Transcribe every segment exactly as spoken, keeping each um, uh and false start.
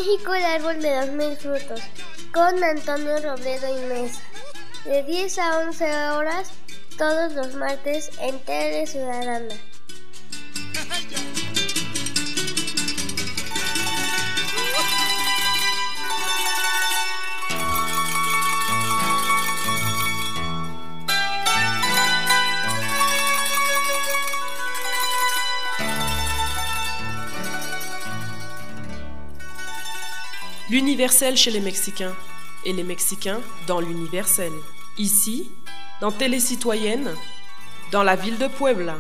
México, el árbol de los mil frutos, con Antonio Robledo Inés, de diez a once horas, todos los martes en Tele Ciudadana. L'universel chez les Mexicains et les Mexicains dans l'universel. Ici, dans Télé Citoyenne, dans la ville de Puebla.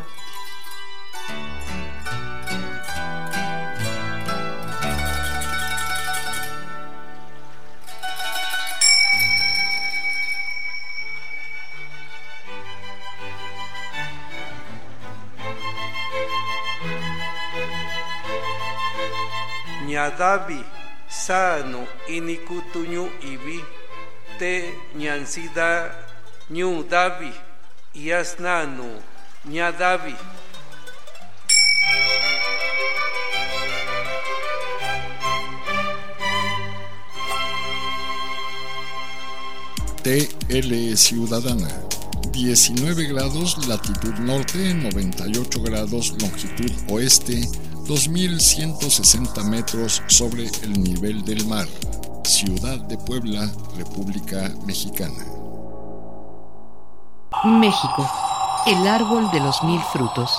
Ñadavi sano inikutuñu ibi te ñansida ñu davi yasnanu ñadavi. T L Ciudadana, diecinueve grados latitud norte, noventa y ocho grados longitud oeste, dos mil ciento sesenta metros sobre el nivel del mar. Ciudad de Puebla, República Mexicana. México, el árbol de los mil frutos.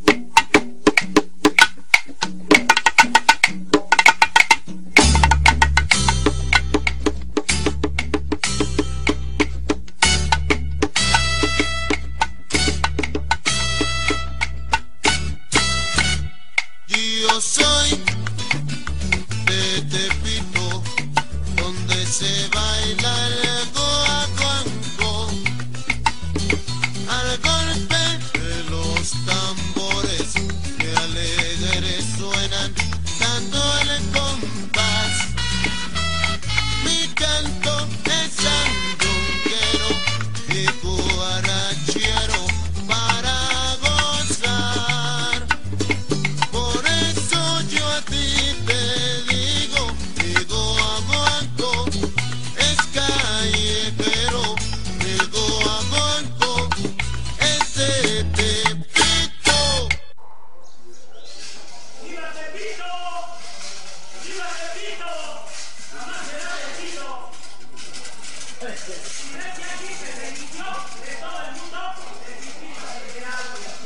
Yo soy de Tepito, donde se baila el guaguancó, al golpe de los tambores que alegres suenan dando el compás. Mi canto es sandunguero y guarachero para gozar. Por eso yo a ti te digo, mi guaguancó es callejero, mi guaguancó es de Tepito. ¡Viva Tepito! ¡Viva Tepito! ¡Jamás será Tepito! Y desde aquí se bendició de todo el mundo el distrito federal.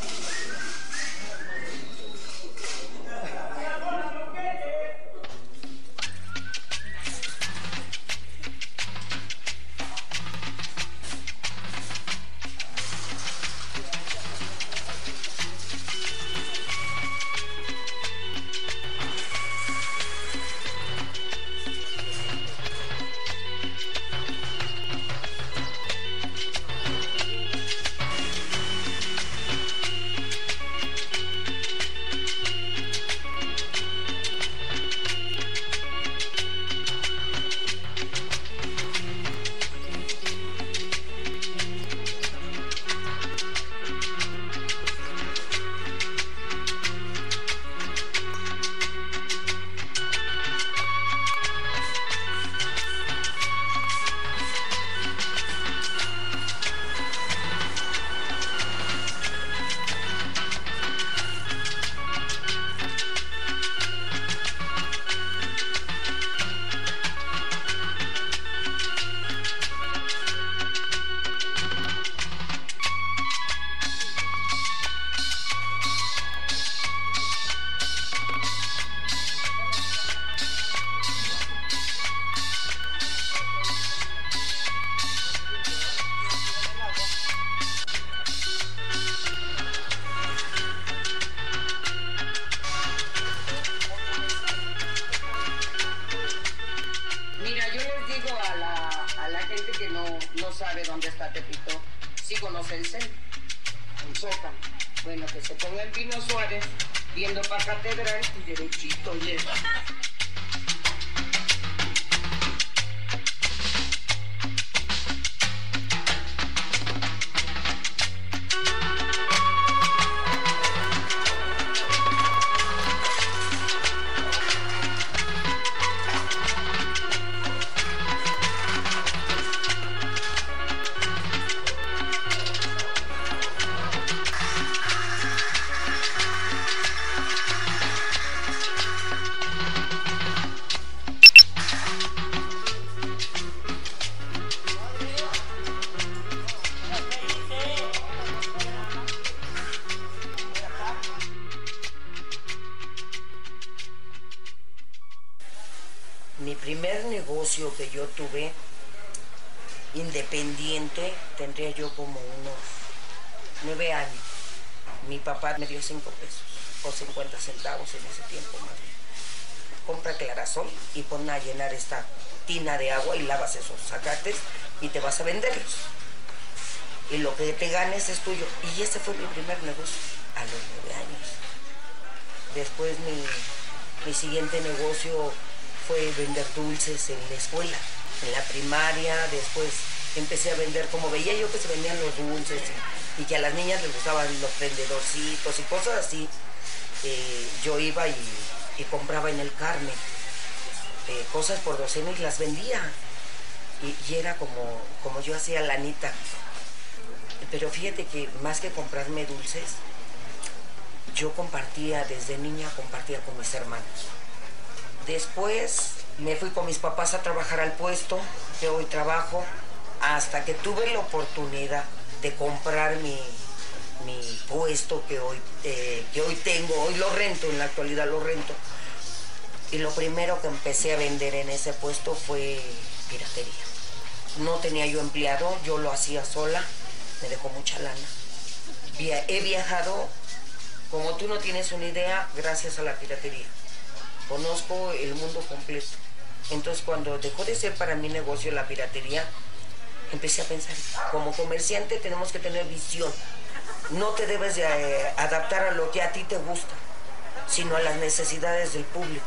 Mira, yo les digo a la, a la gente que no, no sabe dónde está Tepito, sí conoce el centro, el Zócalo. Bueno, que se ponga en Pino Suárez, viendo para Catedral y derechito llega. negocio que yo tuve, independiente, tendría yo como unos nueve años. Mi papá me dio cinco pesos o cincuenta centavos en ese tiempo más bien. Compra Clarasol y pon a llenar esta tina de agua y lavas esos zacates y te vas a venderlos. Y lo que te ganes es tuyo. Y ese fue mi primer negocio a los nueve años. Después mi, mi siguiente negocio fue vender dulces en la escuela, en la primaria. Después empecé a vender, como veía yo que se vendían los dulces y, y que a las niñas les gustaban los prendedorcitos y cosas así, eh, yo iba y, y compraba en el Carmen eh, cosas por docena y las vendía. Y, y era como, como yo hacía lanita. Pero fíjate que más que comprarme dulces, yo compartía, desde niña compartía con mis hermanos. Después me fui con mis papás a trabajar al puesto que hoy trabajo, hasta que tuve la oportunidad de comprar mi, mi puesto que hoy, eh, que hoy tengo. Hoy lo rento, en la actualidad lo rento. Y lo primero que empecé a vender en ese puesto fue piratería. No tenía yo empleado, yo lo hacía sola. Me dejó mucha lana. Via- he viajado, como tú no tienes una idea, gracias a la piratería. Conozco el mundo completo. Entonces, cuando dejó de ser para mi negocio la piratería, empecé a pensar, como comerciante tenemos que tener visión. No te debes de, eh, adaptar a lo que a ti te gusta, sino a las necesidades del público.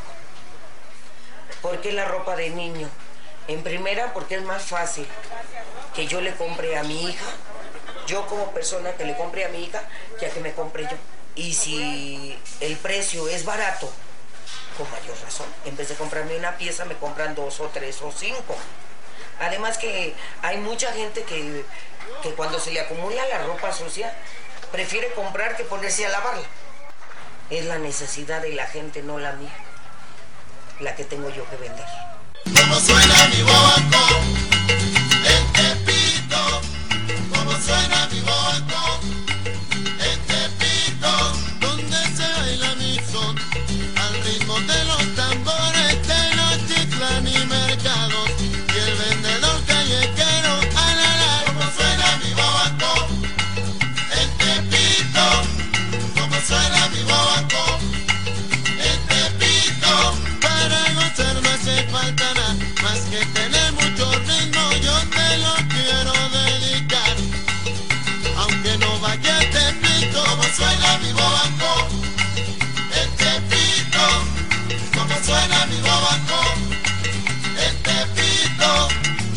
¿Por qué la ropa de niño? En primera, porque es más fácil que yo le compre a mi hija, yo como persona que le compre a mi hija, que a que me compre yo. Y si el precio es barato, con mayor razón, en vez de comprarme una pieza, me compran dos o tres o cinco. Además que hay mucha gente que, que cuando se le acumula la ropa sucia, prefiere comprar que ponerse a lavarla. Es la necesidad de la gente, no la mía, la que tengo yo que vender. ¿Cómo suena mi guaguancó? En Tepito. ¿Cómo suena mi guaguancó? En Tepito. Donde se baila mi son al ritmo de los tambores de los Chiclán y mercados y el vendedor callejero. Alala. ¿Cómo suena mi guaguancó? En Tepito. ¿Cómo suena mi guaguancó? En Tepito. Para gozar no hace falta nada más que tener mucho ritmo. Yo te lo quiero dedicar, aunque no vaya a Tepito. ¿Cómo suena mi guaguancó? En Tepito. ¿Cómo suena mi guaguancó? En Tepito.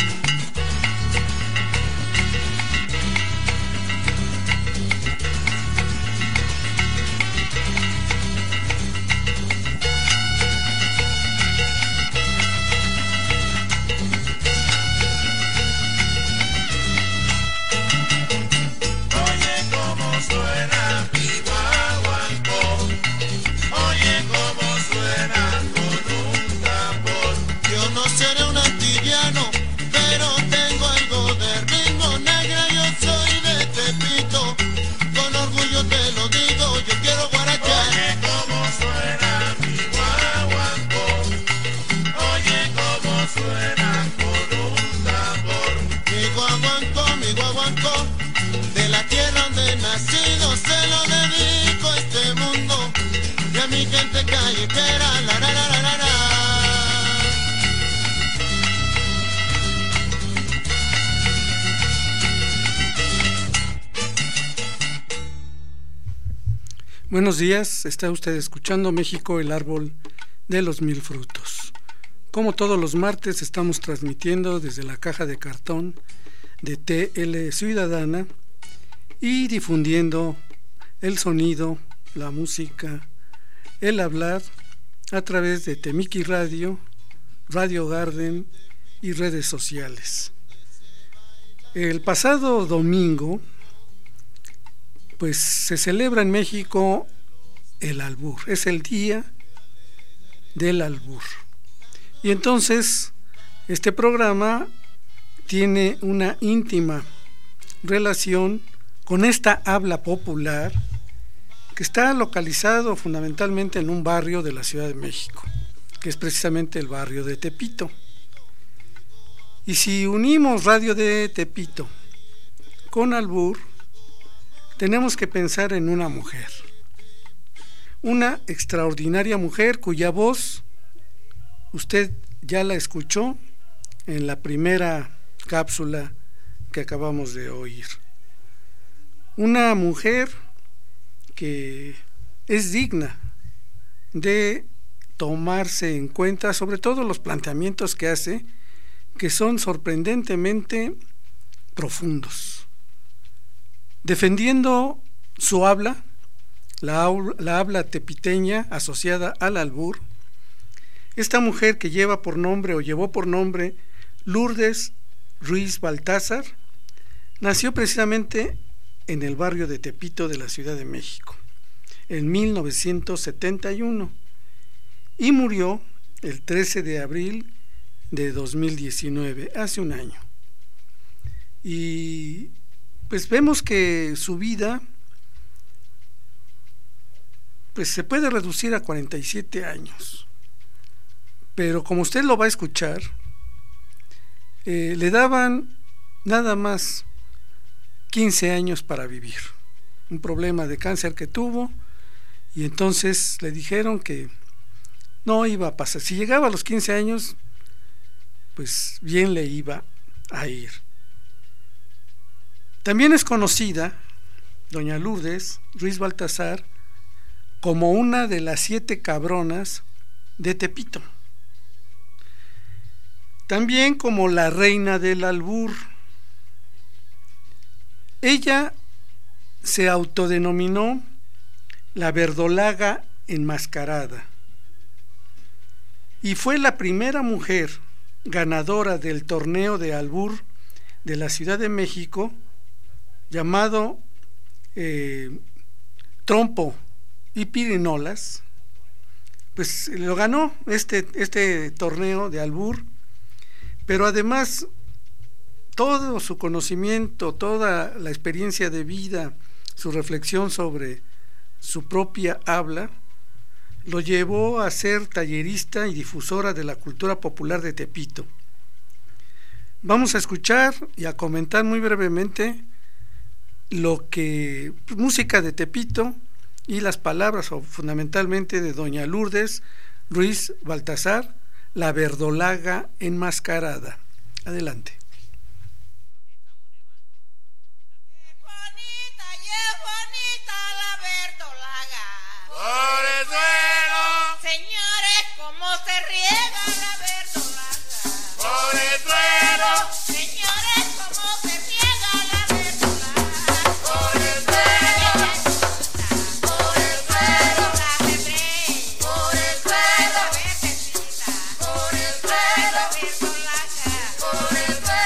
Oye cómo suena mi guaguancó, oye cómo suena con un tambor. Yo no seré un antillano, pero tengo algo de ritmo. Negra, yo soy de Tepito, con orgullo te lo digo, yo quiero guarachar. Oye cómo suena mi guaguancó, oye cómo suena con un tambor. Mi guaguancó, mi guaguancó, de la tierra donde he nacido, se lo dedico a este mundo y a mi gente callejera. La, la, la, la, la, la. Buenos días, está usted escuchando México, el árbol de los mil frutos. Como todos los martes estamos transmitiendo desde la caja de cartón de T L Ciudadana y difundiendo el sonido, la música, el hablar a través de Temiki Radio, Radio Garden y redes sociales. El pasado domingo, pues se celebra en México el albur, es el día del albur. Y entonces este programa tiene una íntima relación con esta habla popular que está localizado fundamentalmente en un barrio de la Ciudad de México, que es precisamente el barrio de Tepito. Y si unimos Radio de Tepito con albur, tenemos que pensar en una mujer, una extraordinaria mujer cuya voz usted ya la escuchó en la primera cápsula que acabamos de oír. Una mujer que es digna de tomarse en cuenta, sobre todo los planteamientos que hace, que son sorprendentemente profundos. Defendiendo su habla, la, la habla tepiteña asociada al albur, esta mujer que lleva por nombre o llevó por nombre Lourdes Ruiz Baltázar, nació precisamente en el barrio de Tepito de la Ciudad de México en mil novecientos setenta y uno y murió el trece de abril de dos mil diecinueve, hace un año. Y pues vemos que su vida pues se puede reducir a cuarenta y siete años, pero como usted lo va a escuchar, eh, le daban nada más quince años para vivir, un problema de cáncer que tuvo, y entonces le dijeron que no iba a pasar, si llegaba a los quince años, pues bien le iba a ir. También es conocida doña Lourdes Ruiz Baltázar como una de las siete cabronas de Tepito, también como la reina del albur. Ella se autodenominó la verdolaga enmascarada y fue la primera mujer ganadora del torneo de albur de la Ciudad de México llamado eh, Trompo y Pirinolas. Pues lo ganó este, este torneo de albur, pero además todo su conocimiento, toda la experiencia de vida, su reflexión sobre su propia habla, lo llevó a ser tallerista y difusora de la cultura popular de Tepito. Vamos a escuchar y a comentar muy brevemente lo que música de Tepito y las palabras o fundamentalmente de doña Lourdes Ruiz Baltázar, la verdolaga enmascarada. Adelante. Por el suelo, señores, cómo se riega la verdolaga. por el suelo, Señores, cómo se riega la verdolaga. por el suelo, por el suelo, La bebé, por el la suelo, verdecita, por el la suelo, verdolaga. por el suelo.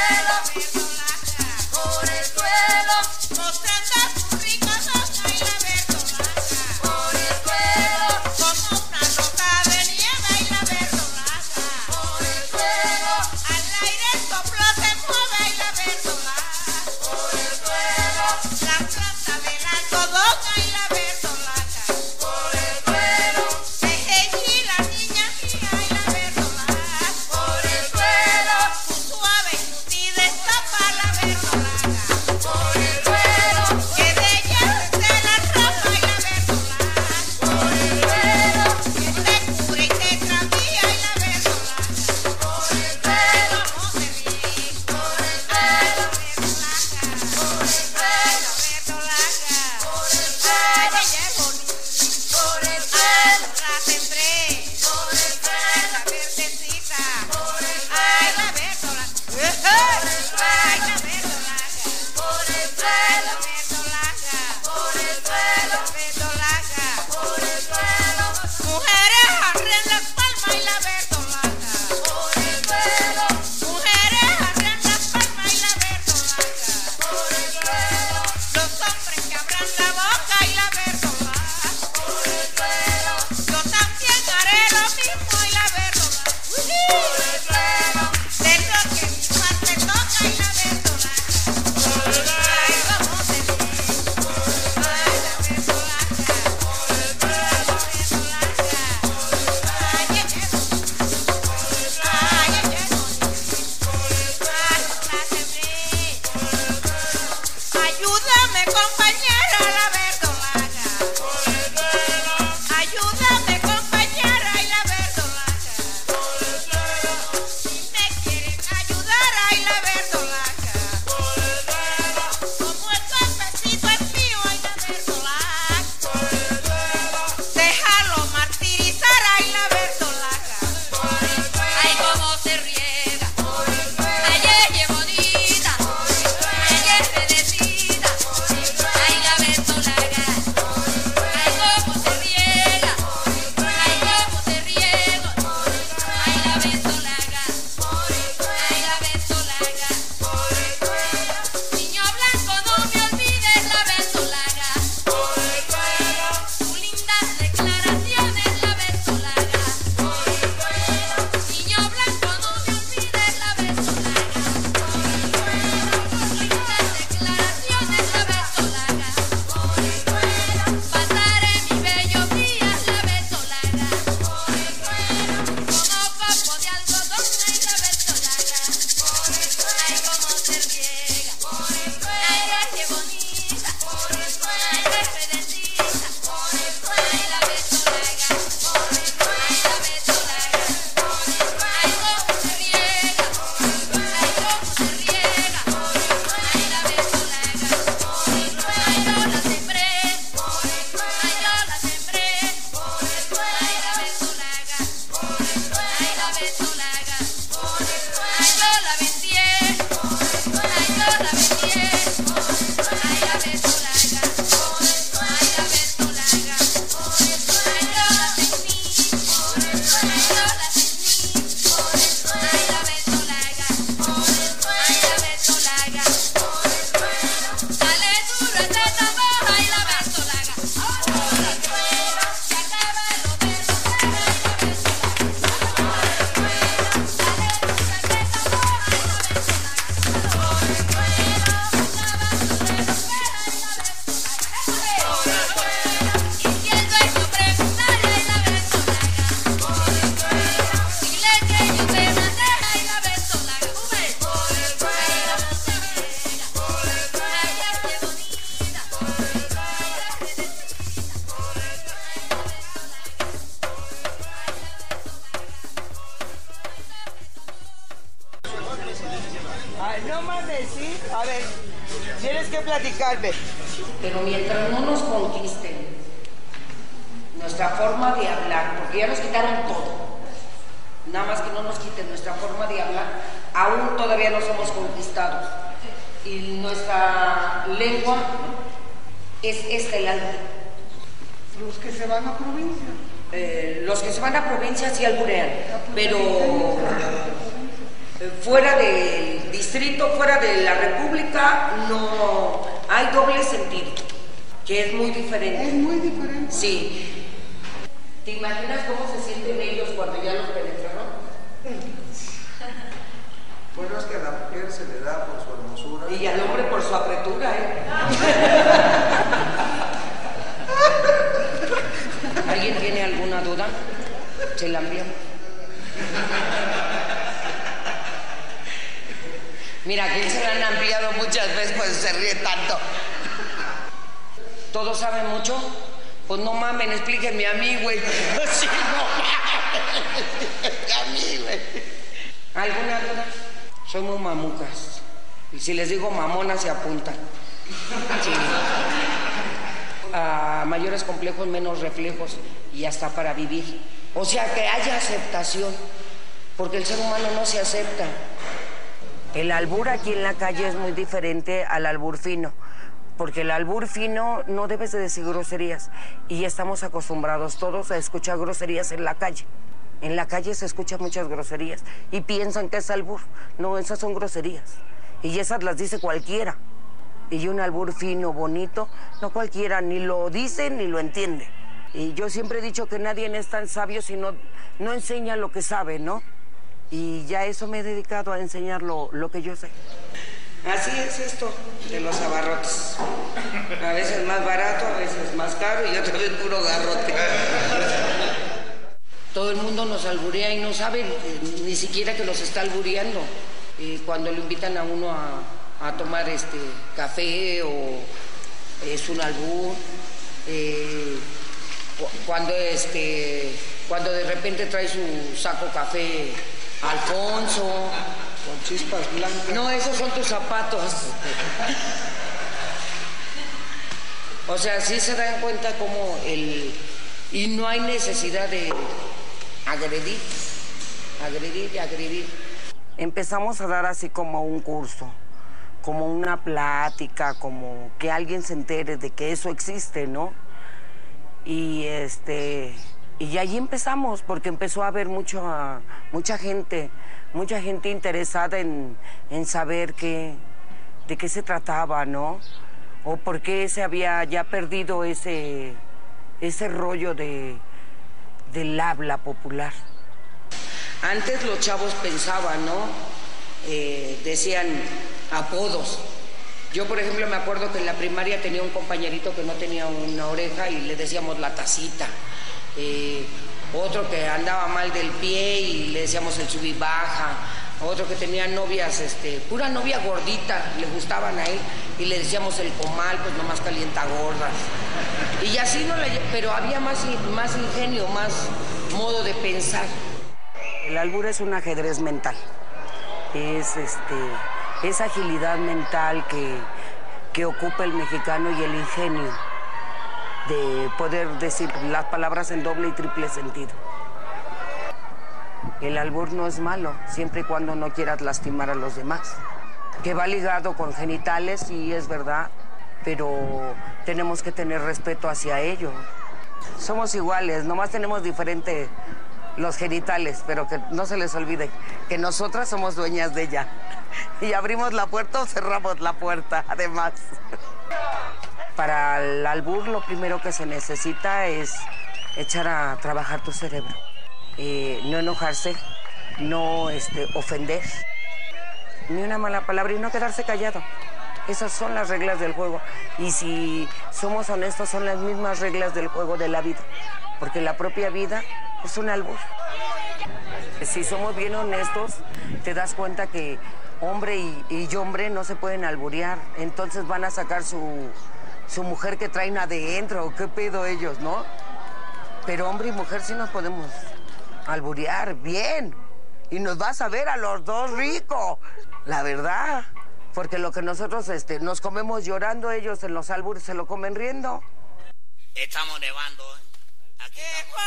A ver, tienes que platicarme. Pero mientras no nos conquisten nuestra forma de hablar, porque ya nos quitaron todo, nada más que no nos quiten nuestra forma de hablar, aún todavía no somos conquistados. Y nuestra lengua es esta el albur. Los que se van a provincia. Eh, los que se van a provincia sí alburean, pero eh, fuera del distrito, fuera de la república, no hay doble sentido, que es muy diferente. Es muy diferente. Sí. ¿Te imaginas cómo se sienten ellos cuando ya los penetraron? Bueno, es que a la mujer se le da por su hermosura. Y al hombre por su apretura, ¿eh? ¿Alguien tiene alguna duda? Se la envío. Mira, que se la han enviado muchas veces, pues se ríe tanto. ¿Todos saben mucho? Pues no mamen, explíquenme a mí, güey. Sí, no mames. A mí, güey. ¿Alguna duda? Soy muy mamucas. Y si les digo mamona, se apuntan. Sí. A mayores complejos, menos reflejos. Y hasta para vivir. O sea, que haya aceptación. Porque el ser humano no se acepta. El albur aquí en la calle es muy diferente al albur fino. Porque el albur fino no debes de decir groserías. Y ya estamos acostumbrados todos a escuchar groserías en la calle. En la calle se escuchan muchas groserías y piensan que es albur. No, esas son groserías. Y esas las dice cualquiera. Y un albur fino, bonito, no cualquiera ni lo dice ni lo entiende. Y yo siempre he dicho que nadie es tan sabio si no, no enseña lo que sabe, ¿no? Y ya eso me he dedicado a enseñar lo, lo que yo sé. Así es esto de los abarrotes. A veces más barato, a veces más caro y otra vez puro garrote. Todo el mundo nos alburea y no sabe eh, ni siquiera que los está albureando. Eh, cuando lo invitan a uno a, a tomar este café o es un albur. Eh, cuando este cuando de repente trae su saco café Alfonso. Con chispas blancas. No, esos son tus zapatos. O sea, sí se dan cuenta como el... Y no hay necesidad de agredir, agredir y agredir. Empezamos a dar así como un curso, como una plática, como que alguien se entere de que eso existe, ¿no? Y este... Y allí empezamos, porque empezó a haber mucho, mucha gente, mucha gente interesada en, en saber qué, de qué se trataba, ¿no? O por qué se había ya perdido ese, ese rollo de, del habla popular. Antes los chavos pensaban, ¿no? Eh, decían apodos. Yo, por ejemplo, me acuerdo que en la primaria tenía un compañerito que no tenía una oreja y le decíamos la tacita. Eh, otro que andaba mal del pie y le decíamos el sub y baja, otro que tenía novias, este, pura novia gordita, le gustaban a él y le decíamos el comal, pues nomás calienta gordas. Y así no le, pero había más, más ingenio, más modo de pensar. El albur es un ajedrez mental, es este, esa agilidad mental que, que ocupa el mexicano y el ingenio de poder decir las palabras en doble y triple sentido. El albur no es malo, siempre y cuando no quieras lastimar a los demás. Que va ligado con genitales, sí es verdad, pero tenemos que tener respeto hacia ello. Somos iguales, nomás tenemos diferentes los genitales, pero que no se les olvide que nosotras somos dueñas de ella. Y abrimos la puerta o cerramos la puerta, además. Para el albur lo primero que se necesita es echar a trabajar tu cerebro. Eh, no enojarse, no este, ofender, ni una mala palabra y no quedarse callado. Esas son las reglas del juego. Y si somos honestos, son las mismas reglas del juego de la vida. Porque la propia vida es un albur. Si somos bien honestos, te das cuenta que hombre y, y hombre no se pueden alburear. Entonces van a sacar su... su mujer que traen adentro, qué pedo ellos, ¿no? Pero hombre y mujer sí nos podemos alburear bien. Y nos vas a ver a los dos ricos, la verdad. Porque lo que nosotros este, nos comemos llorando, ellos en los albures se lo comen riendo. Estamos nevando. Aquí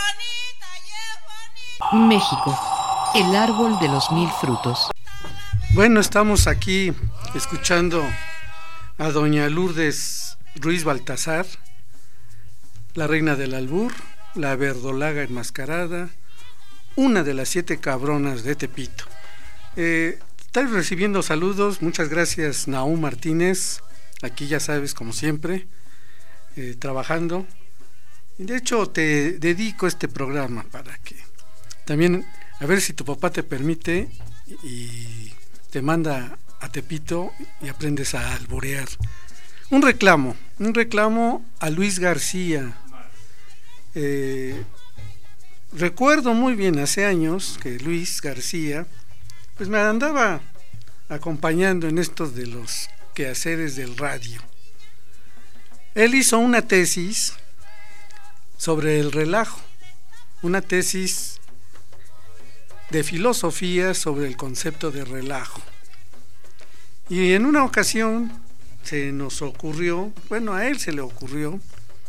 estamos. México, el árbol de los mil frutos. Bueno, estamos aquí escuchando a doña Lourdes Ruiz Baltasar, la reina del albur, la verdolaga enmascarada, una de las siete cabronas de Tepito. Eh, estoy recibiendo saludos, muchas gracias Naúm Martínez, aquí ya sabes, como siempre, eh, trabajando. De hecho, te dedico este programa para que también, a ver si tu papá te permite y te manda a Tepito y aprendes a alburear. Un reclamo, un reclamo a Luis García. Eh, recuerdo muy bien hace años que Luis García pues me andaba acompañando en estos de los quehaceres del radio. Él hizo una tesis sobre el relajo, una tesis de filosofía sobre el concepto de relajo. Y en una ocasión se nos ocurrió, bueno, a él se le ocurrió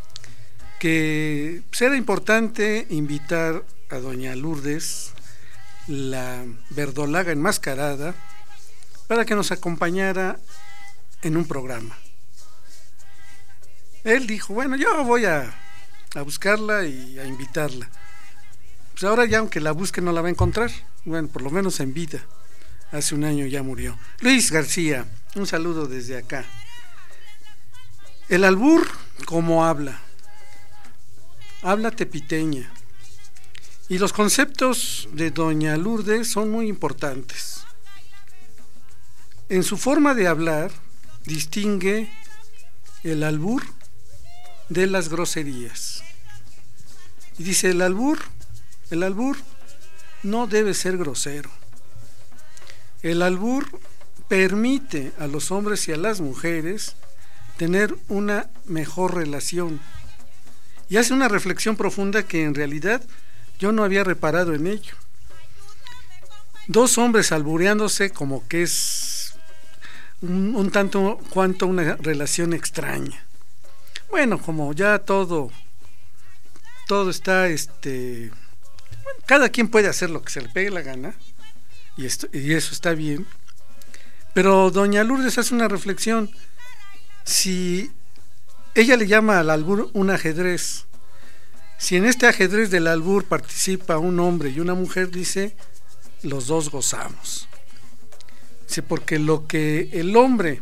que pues, era importante invitar a doña Lourdes, la verdolaga enmascarada, para que nos acompañara en un programa. Él dijo, bueno, yo voy a, a buscarla y a invitarla. Pues ahora ya aunque la busque no la va a encontrar, bueno, por lo menos en vida. Hace un año ya murió. Luis García, un saludo desde acá. El albur, ¿cómo habla? Habla tepiteña. Y los conceptos de doña Lourdes son muy importantes. En su forma de hablar, distingue el albur de las groserías. Y dice, el albur, el albur no debe ser grosero. El albur permite a los hombres y a las mujeres tener una mejor relación. Y hace una reflexión profunda que en realidad yo no había reparado en ello. Dos hombres albureándose como que es un, un tanto cuanto una relación extraña. Bueno, como ya todo todo está este bueno, cada quien puede hacer lo que se le pegue la gana y esto, y eso está bien. Pero doña Lourdes hace una reflexión. Si ella le llama al albur un ajedrez, si en este ajedrez del albur participa un hombre y una mujer, dice, los dos gozamos. Dice, porque lo que el hombre,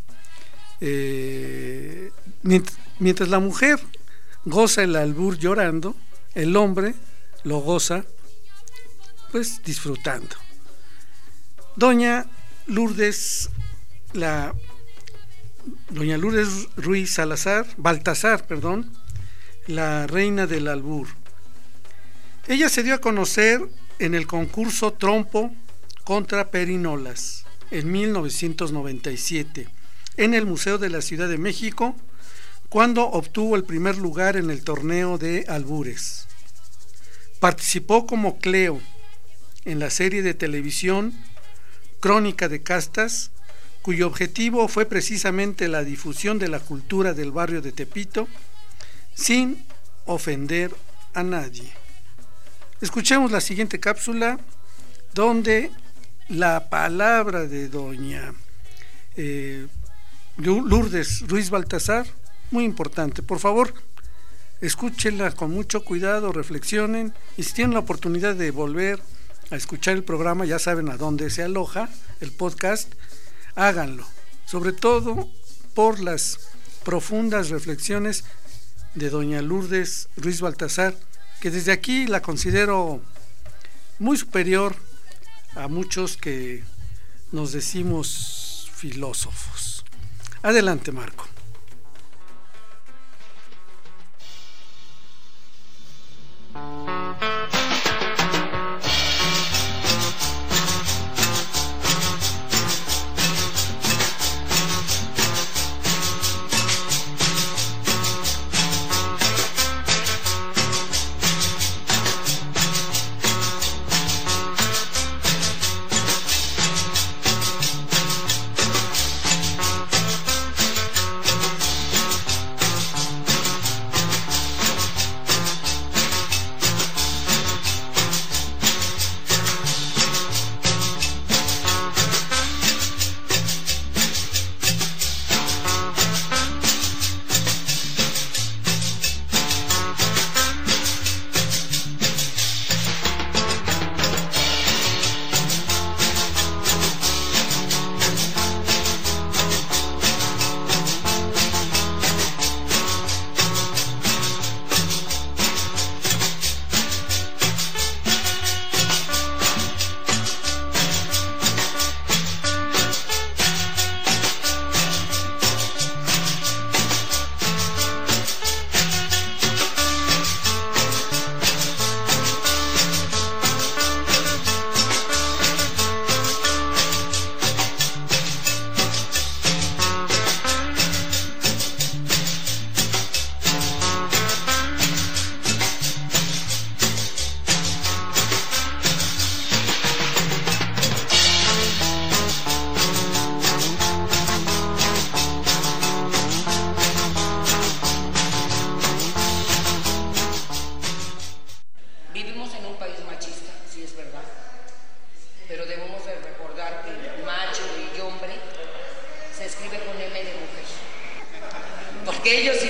eh, mientras la mujer goza el albur llorando, el hombre lo goza pues disfrutando. Doña Lourdes, la doña Lourdes Ruiz Salazar, Baltasar, perdón, la reina del albur. Ella se dio a conocer en el concurso Trompo contra Perinolas en mil novecientos noventa y siete en el Museo de la Ciudad de México, cuando obtuvo el primer lugar en el torneo de albures. Participó como Cleo en la serie de televisión Crónica de Castas, cuyo objetivo fue precisamente la difusión de la cultura del barrio de Tepito sin ofender a nadie. Escuchemos la siguiente cápsula donde la palabra de doña eh, Lourdes Ruiz Baltasar, muy importante. Por favor, escúchenla con mucho cuidado, reflexionen, y si tienen la oportunidad de volver a escuchar el programa, ya saben a dónde se aloja el podcast, háganlo, sobre todo por las profundas reflexiones de doña Lourdes Ruiz Baltasar, que desde aquí la considero muy superior a muchos que nos decimos filósofos. Adelante, Marco.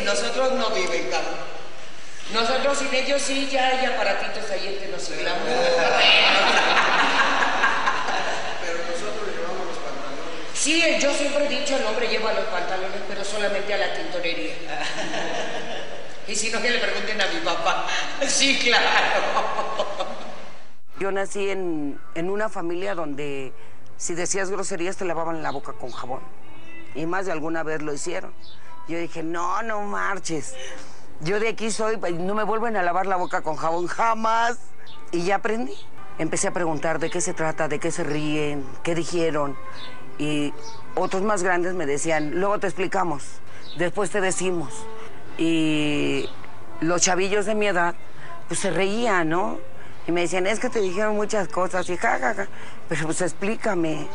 sin nosotros no viven, cabrón. Nosotros sin ellos sí, ya hay aparatitos ahí en que nos sigamos. Pero nosotros llevamos los pantalones. Sí, yo siempre he dicho, el hombre lleva los pantalones, pero solamente a la tintorería. Y si no, que le pregunten a mi papá. Sí, claro. Yo nací en, en una familia donde si decías groserías te lavaban la boca con jabón. Y más de alguna vez lo hicieron. Yo dije, no, no marches. Yo de aquí soy, no me vuelven a lavar la boca con jabón jamás. Y ya aprendí. Empecé a preguntar de qué se trata, de qué se ríen, qué dijeron. Y otros más grandes me decían, luego te explicamos, después te decimos. Y los chavillos de mi edad, pues se reían, ¿no? Y me decían, es que te dijeron muchas cosas, y ja, ja, ja, pero pues explícame.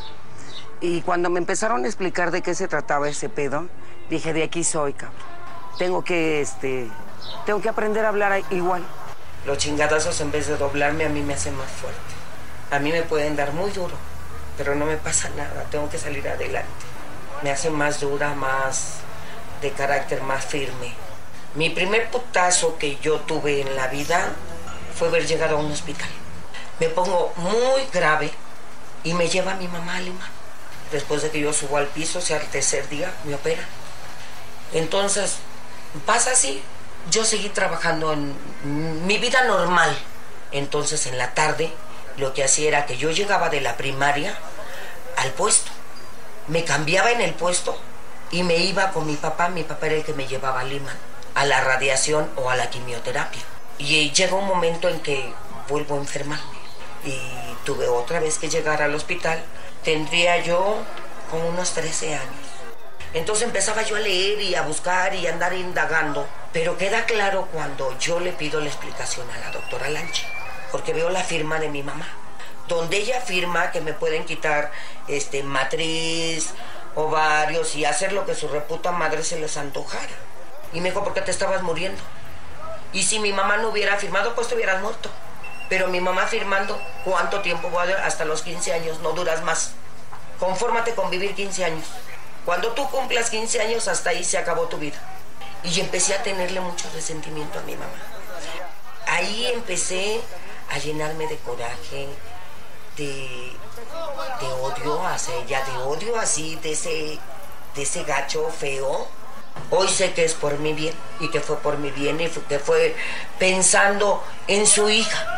Y cuando me empezaron a explicar de qué se trataba ese pedo, dije, de aquí soy, cabrón. Tengo que, este, tengo que aprender a hablar igual. Los chingadazos, en vez de doblarme, a mí me hacen más fuerte. A mí me pueden dar muy duro, pero no me pasa nada, tengo que salir adelante. Me hacen más dura, más de carácter, más firme. Mi primer putazo que yo tuve en la vida fue haber llegado a un hospital. Me pongo muy grave y me lleva mi mamá a Lima. Después de que yo subo al piso, o sea, al tercer día, me operan. Entonces, pasa así. Yo seguí trabajando en mi vida normal. Entonces, en la tarde, lo que hacía era que yo llegaba de la primaria al puesto. Me cambiaba en el puesto y me iba con mi papá. Mi papá era el que me llevaba a Lima, a la radiación o a la quimioterapia. Y llega un momento en que vuelvo a enfermarme. Y tuve otra vez que llegar al hospital. Tendría yo como unos trece años. Entonces empezaba yo a leer y a buscar y a andar indagando. Pero queda claro cuando yo le pido la explicación a la doctora Lanche, porque veo la firma de mi mamá, donde ella firma que me pueden quitar este, matriz, ovarios y hacer lo que su reputa madre se les antojara. Y me dijo, ¿por qué te estabas muriendo? Y si mi mamá no hubiera firmado, pues te hubieras muerto. Pero mi mamá firmando, ¿cuánto tiempo voy a durar? Hasta los quince años, no duras más. Confórmate con vivir quince años. Cuando tú cumplas quince años, hasta ahí se acabó tu vida. Y empecé a tenerle mucho resentimiento a mi mamá. Ahí empecé a llenarme de coraje, de, de odio hacia ella, de odio así, de ese, de ese gacho feo. Hoy sé que es por mi bien, y que fue por mi bien, y que fue pensando en su hija.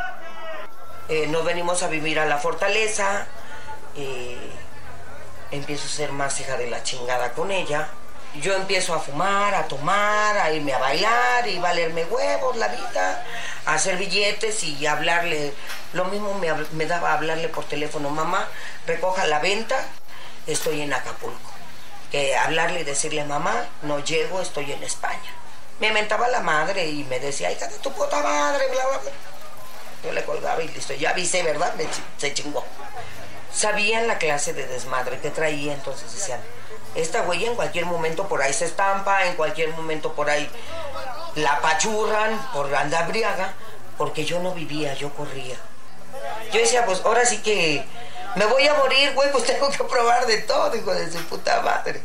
Eh, nos venimos a vivir a la fortaleza, eh, empiezo a ser más hija de la chingada con ella. Yo empiezo a fumar, a tomar, a irme a bailar y valerme huevos la vida, a hacer billetes y hablarle. Lo mismo me, me daba hablarle por teléfono, mamá, recoja la venta, estoy en Acapulco. Que hablarle y decirle, mamá, no llego, estoy en España. Me mentaba la madre y me decía, hija de tu puta madre, bla, bla, bla. Yo le colgaba y listo, ya avisé, ¿verdad? Me, se chingó. Sabían la clase de desmadre que traía, entonces decían, esta güey en cualquier momento por ahí se estampa, en cualquier momento por ahí la apachurran por andar briaga, porque yo no vivía, yo corría. Yo decía, pues ahora sí que me voy a morir, güey, pues tengo que probar de todo, hijo de su puta madre.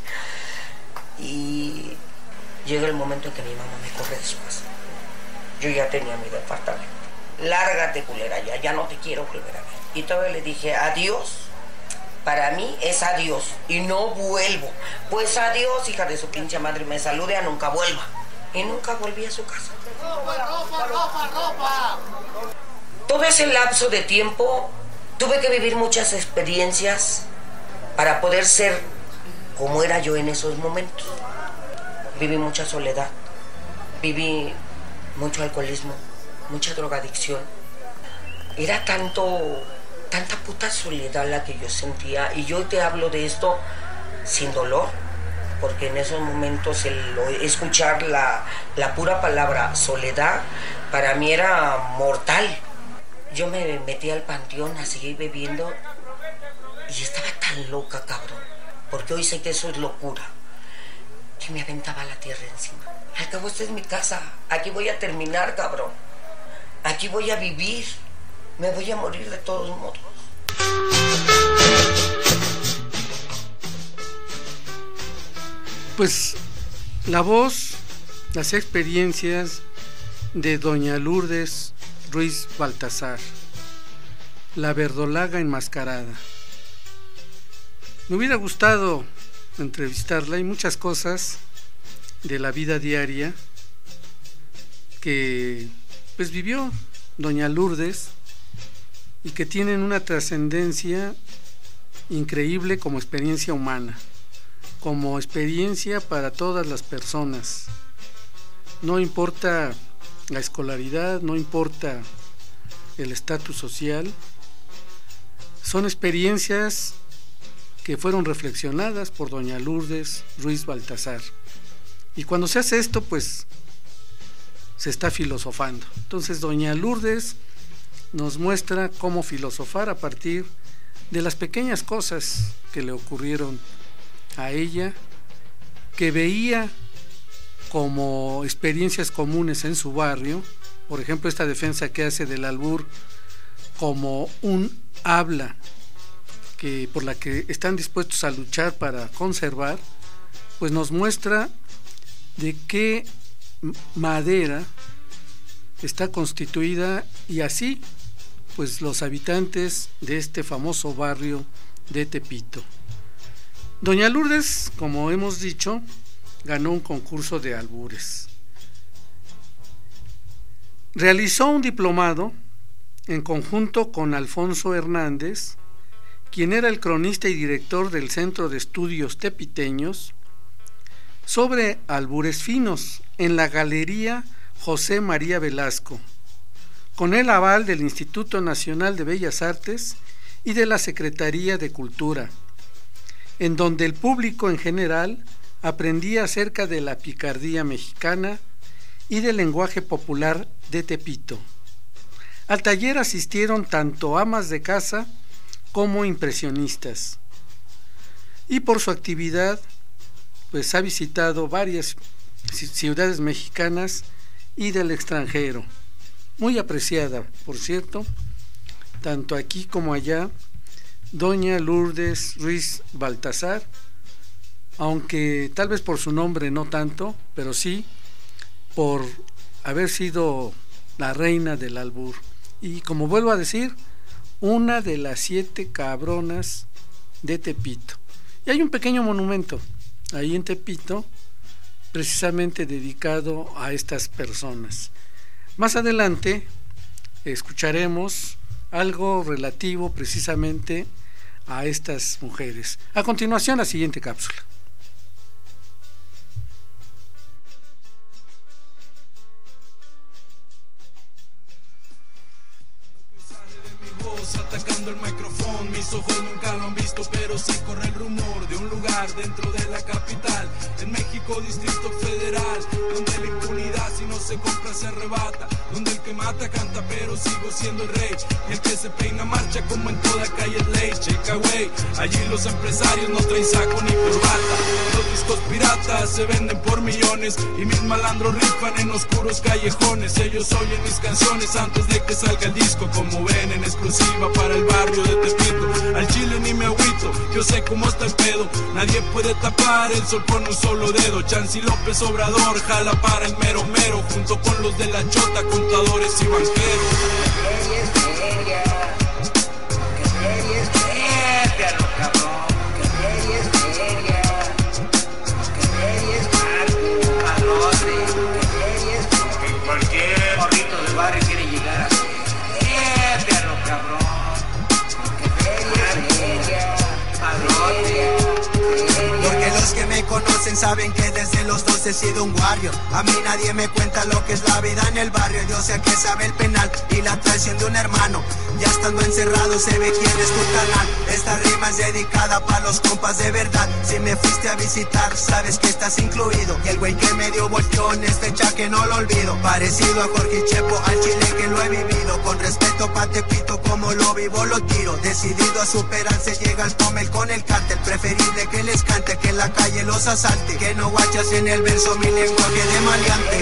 Y llega el momento en que mi mamá me corre de su casa. Yo ya tenía mi departamento. Lárgate, culera, ya, ya no te quiero volver a ver. Y todavía le dije, adiós. Para mí es adiós y no vuelvo. Pues adiós, hija de su pinche madre, me salude a nunca vuelva. Y nunca volví a su casa. ¡Ropa, ropa, ropa, ropa! Todo ese lapso de tiempo tuve que vivir muchas experiencias para poder ser como era yo en esos momentos. Viví mucha soledad, viví mucho alcoholismo, mucha drogadicción. Era tanto... tanta puta soledad la que yo sentía, y yo te hablo de esto sin dolor, porque en esos momentos el escuchar la, la pura palabra soledad para mí era mortal. Yo me metí al panteón a seguir bebiendo y estaba tan loca, cabrón, porque hoy sé que eso es locura, que me aventaba la tierra encima. Al cabo, esta es mi casa, aquí voy a terminar, cabrón, aquí voy a vivir. Me voy a morir de todos modos. Pues la voz las experiencias de doña Lourdes Ruiz Baltasar, la verdolaga enmascarada. Me hubiera gustado entrevistarla. Hay muchas cosas de la vida diaria que pues vivió doña Lourdes y que tienen una trascendencia increíble como experiencia humana, como experiencia para todas las personas. No importa la escolaridad, no importa el estatus social, son experiencias que fueron reflexionadas por doña Lourdes Ruiz Baltasar. Y cuando se hace esto, pues se está filosofando. Entonces doña Lourdes nos muestra cómo filosofar a partir de las pequeñas cosas que le ocurrieron a ella, que veía como experiencias comunes en su barrio. Por ejemplo, esta defensa que hace del albur como un habla que por la que están dispuestos a luchar para conservar, pues nos muestra de qué madera está constituida, y así pues los habitantes de este famoso barrio de Tepito. Doña Lourdes, como hemos dicho, ganó un concurso de albures. Realizó un diplomado en conjunto con Alfonso Hernández, quien era el cronista y director del Centro de Estudios Tepiteños, sobre albures finos en la Galería José María Velasco, con el aval del Instituto Nacional de Bellas Artes y de la Secretaría de Cultura, en donde el público en general aprendía acerca de la picardía mexicana y del lenguaje popular de Tepito. Al taller asistieron tanto amas de casa como impresionistas, y por su actividad pues ha visitado varias ciudades mexicanas y del extranjero, muy apreciada, por cierto, tanto aquí como allá, doña Lourdes Ruiz Baltasar, aunque tal vez por su nombre no tanto, pero sí por haber sido la reina del albur, y como vuelvo a decir, una de las siete cabronas de Tepito. Y hay un pequeño monumento ahí en Tepito, precisamente dedicado a estas personas. Más adelante escucharemos algo relativo precisamente a estas mujeres. A continuación, la siguiente cápsula. Atacando el micrófono, mis ojos nunca lo han visto, pero sí corre el rumor de un lugar dentro de la capital, en México, Distrito Federal, donde la impunidad si no se compra se arrebata, donde el que mata canta pero sigo siendo el rey, y el que se peina marcha como en toda calle es ley. Checa güey, allí los empresarios no traen saco ni corbata, los discos piratas se venden por millones y mis malandros rifan en oscuros callejones. Ellos oyen mis canciones antes de que salga el disco, como ven en exclusiva para el barrio de Tepito. Al chile ni me agüito, yo sé cómo está el pedo, nadie puede tapar el sol con un solo dedo. Chancy López Obrador jala para el mero mero, junto con los de la chota, contadores y banqueros. Cualquier morrito del barrio quiere llegar así. Porque los que me conocen saben que desde los doce he sido un warrior. A mí nadie me cuenta lo que es la vida en el barrio. Yo sé que sabe el penal y la traición de un hermano. Ya estando encerrado se ve quién es tu canal. Esta rima es dedicada para los compas de verdad. Si me fuiste a visitar sabes que estás incluido. Y el güey que me dio volteón es fecha que no lo olvido. Parecido a Jorge Chepo, al chile que lo he vivido. Con respeto pa' Tepito, como lo vivo lo tiro. Decidido a superarse llega al pomel con el cártel. Preferible que les cante que en la calle los asalte. Que no guachas en el verso mi lenguaje de maleante.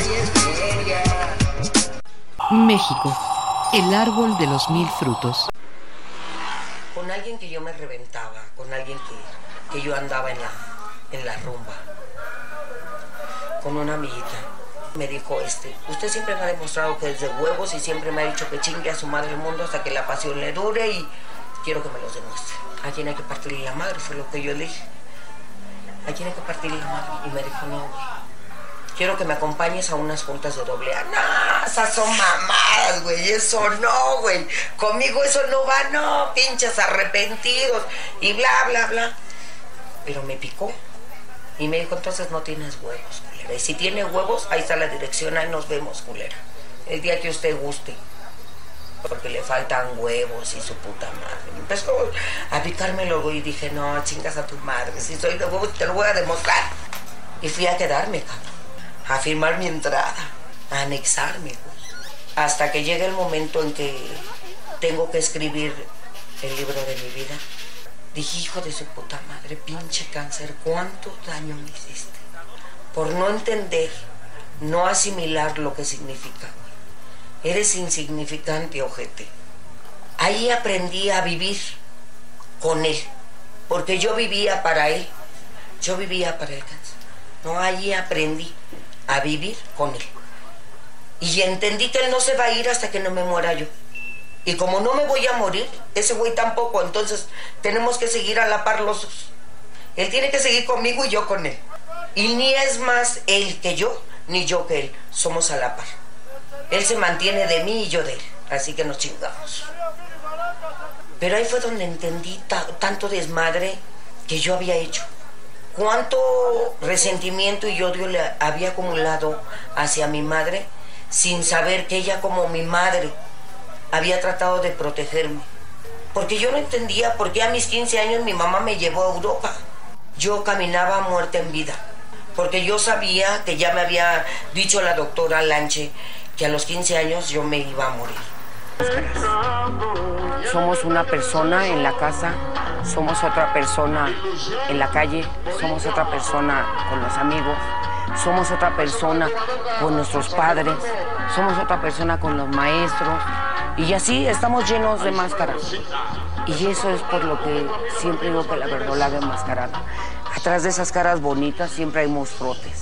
México, el árbol de los mil frutos. Con alguien que yo me reventaba, con alguien que, que yo andaba en la, en la rumba, con una amiguita Me dijo, este, usted siempre me ha demostrado que es de huevos y siempre me ha dicho que chingue a su madre el mundo hasta que la pasión le dure y quiero que me los demuestre. ¿A quién hay que partirle la madre? Fue lo que yo le dije. ¿A quién hay que partirle la madre? Y me dijo, no, güey. Quiero que me acompañes a unas juntas de doble A. No, esas son mamadas, güey. Eso no, güey. Conmigo eso no va, no. Pinches arrepentidos. Y bla, bla, bla. Pero me picó. Y me dijo, entonces no tienes huevos, culera. Y si tiene huevos, ahí está la dirección, ahí nos vemos, culera. El día que usted guste. Porque le faltan huevos y su puta madre. Me empezó a picármelo, güey, y dije, no, chingas a tu madre. Si soy de huevos, te lo voy a demostrar. Y fui a quedarme, cabrón. A firmar mi entrada. A anexarme, güey. Hasta que llegue el momento en que tengo que escribir el libro de mi vida. Dije, hijo de su puta madre, pinche cáncer, ¿cuánto daño me hiciste? Por no entender, no asimilar lo que significa. Eres insignificante, ojete. Ahí aprendí a vivir con él, porque yo vivía para él. Yo vivía para el cáncer. No, ahí aprendí a vivir con él. Y entendí que él no se va a ir hasta que no me muera yo. Y como no me voy a morir, ese güey tampoco, entonces tenemos que seguir a la par los dos. Él tiene que seguir conmigo y yo con él. Y ni es más él que yo, ni yo que él. Somos a la par. Él se mantiene de mí y yo de él. Así que nos chingamos. Pero ahí fue donde entendí ta- tanto desmadre que yo había hecho. Cuánto resentimiento y odio le había acumulado hacia mi madre sin saber que ella, como mi madre, había tratado de protegerme. Porque yo no entendía por qué a mis quince años mi mamá me llevó a Europa. Yo caminaba muerta en vida. Porque yo sabía que ya me había dicho la doctora Lanche que a los quince años yo me iba a morir. Somos una persona en la casa, somos otra persona en la calle, somos otra persona con los amigos, somos otra persona con nuestros padres, somos otra persona con los maestros. Y así estamos llenos de máscaras. Y eso es por lo que siempre digo que la verdolaga enmascarada. Atrás de esas caras bonitas siempre hay monstruotes.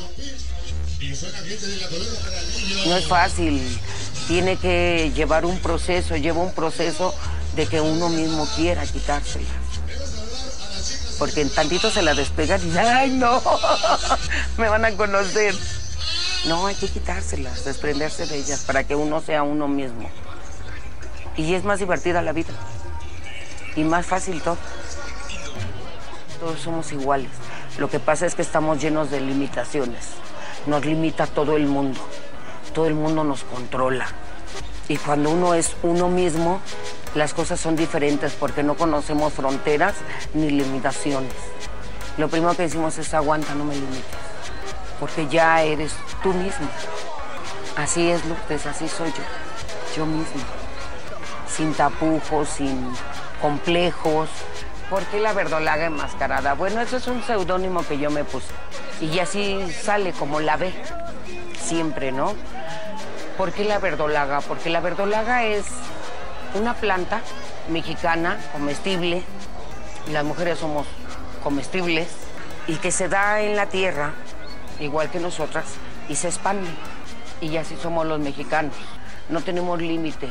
No es fácil. Tiene que llevar un proceso, lleva un proceso de que uno mismo quiera quitársela. Porque en tantito se la despegan y dicen, ¡ay, no! Me van a conocer. No, hay que quitárselas, desprenderse de ellas para que uno sea uno mismo. Y es más divertida la vida. Y más fácil todo. Todos somos iguales. Lo que pasa es que estamos llenos de limitaciones. Nos limita todo el mundo. Todo el mundo nos controla. Y cuando uno es uno mismo, las cosas son diferentes porque no conocemos fronteras ni limitaciones. Lo primero que decimos es aguanta, no me limites. Porque ya eres tú mismo. Así es, Lourdes, así soy yo. Yo misma. Sin tapujos, sin complejos. ¿Por qué la verdolaga enmascarada? Bueno, eso es un seudónimo que yo me puse. Y así sale como la ve. Siempre, ¿no? ¿Por qué la verdolaga? Porque la verdolaga es una planta mexicana, comestible. Las mujeres somos comestibles. Y que se da en la tierra, igual que nosotras, y se expande. Y así somos los mexicanos. No tenemos límite.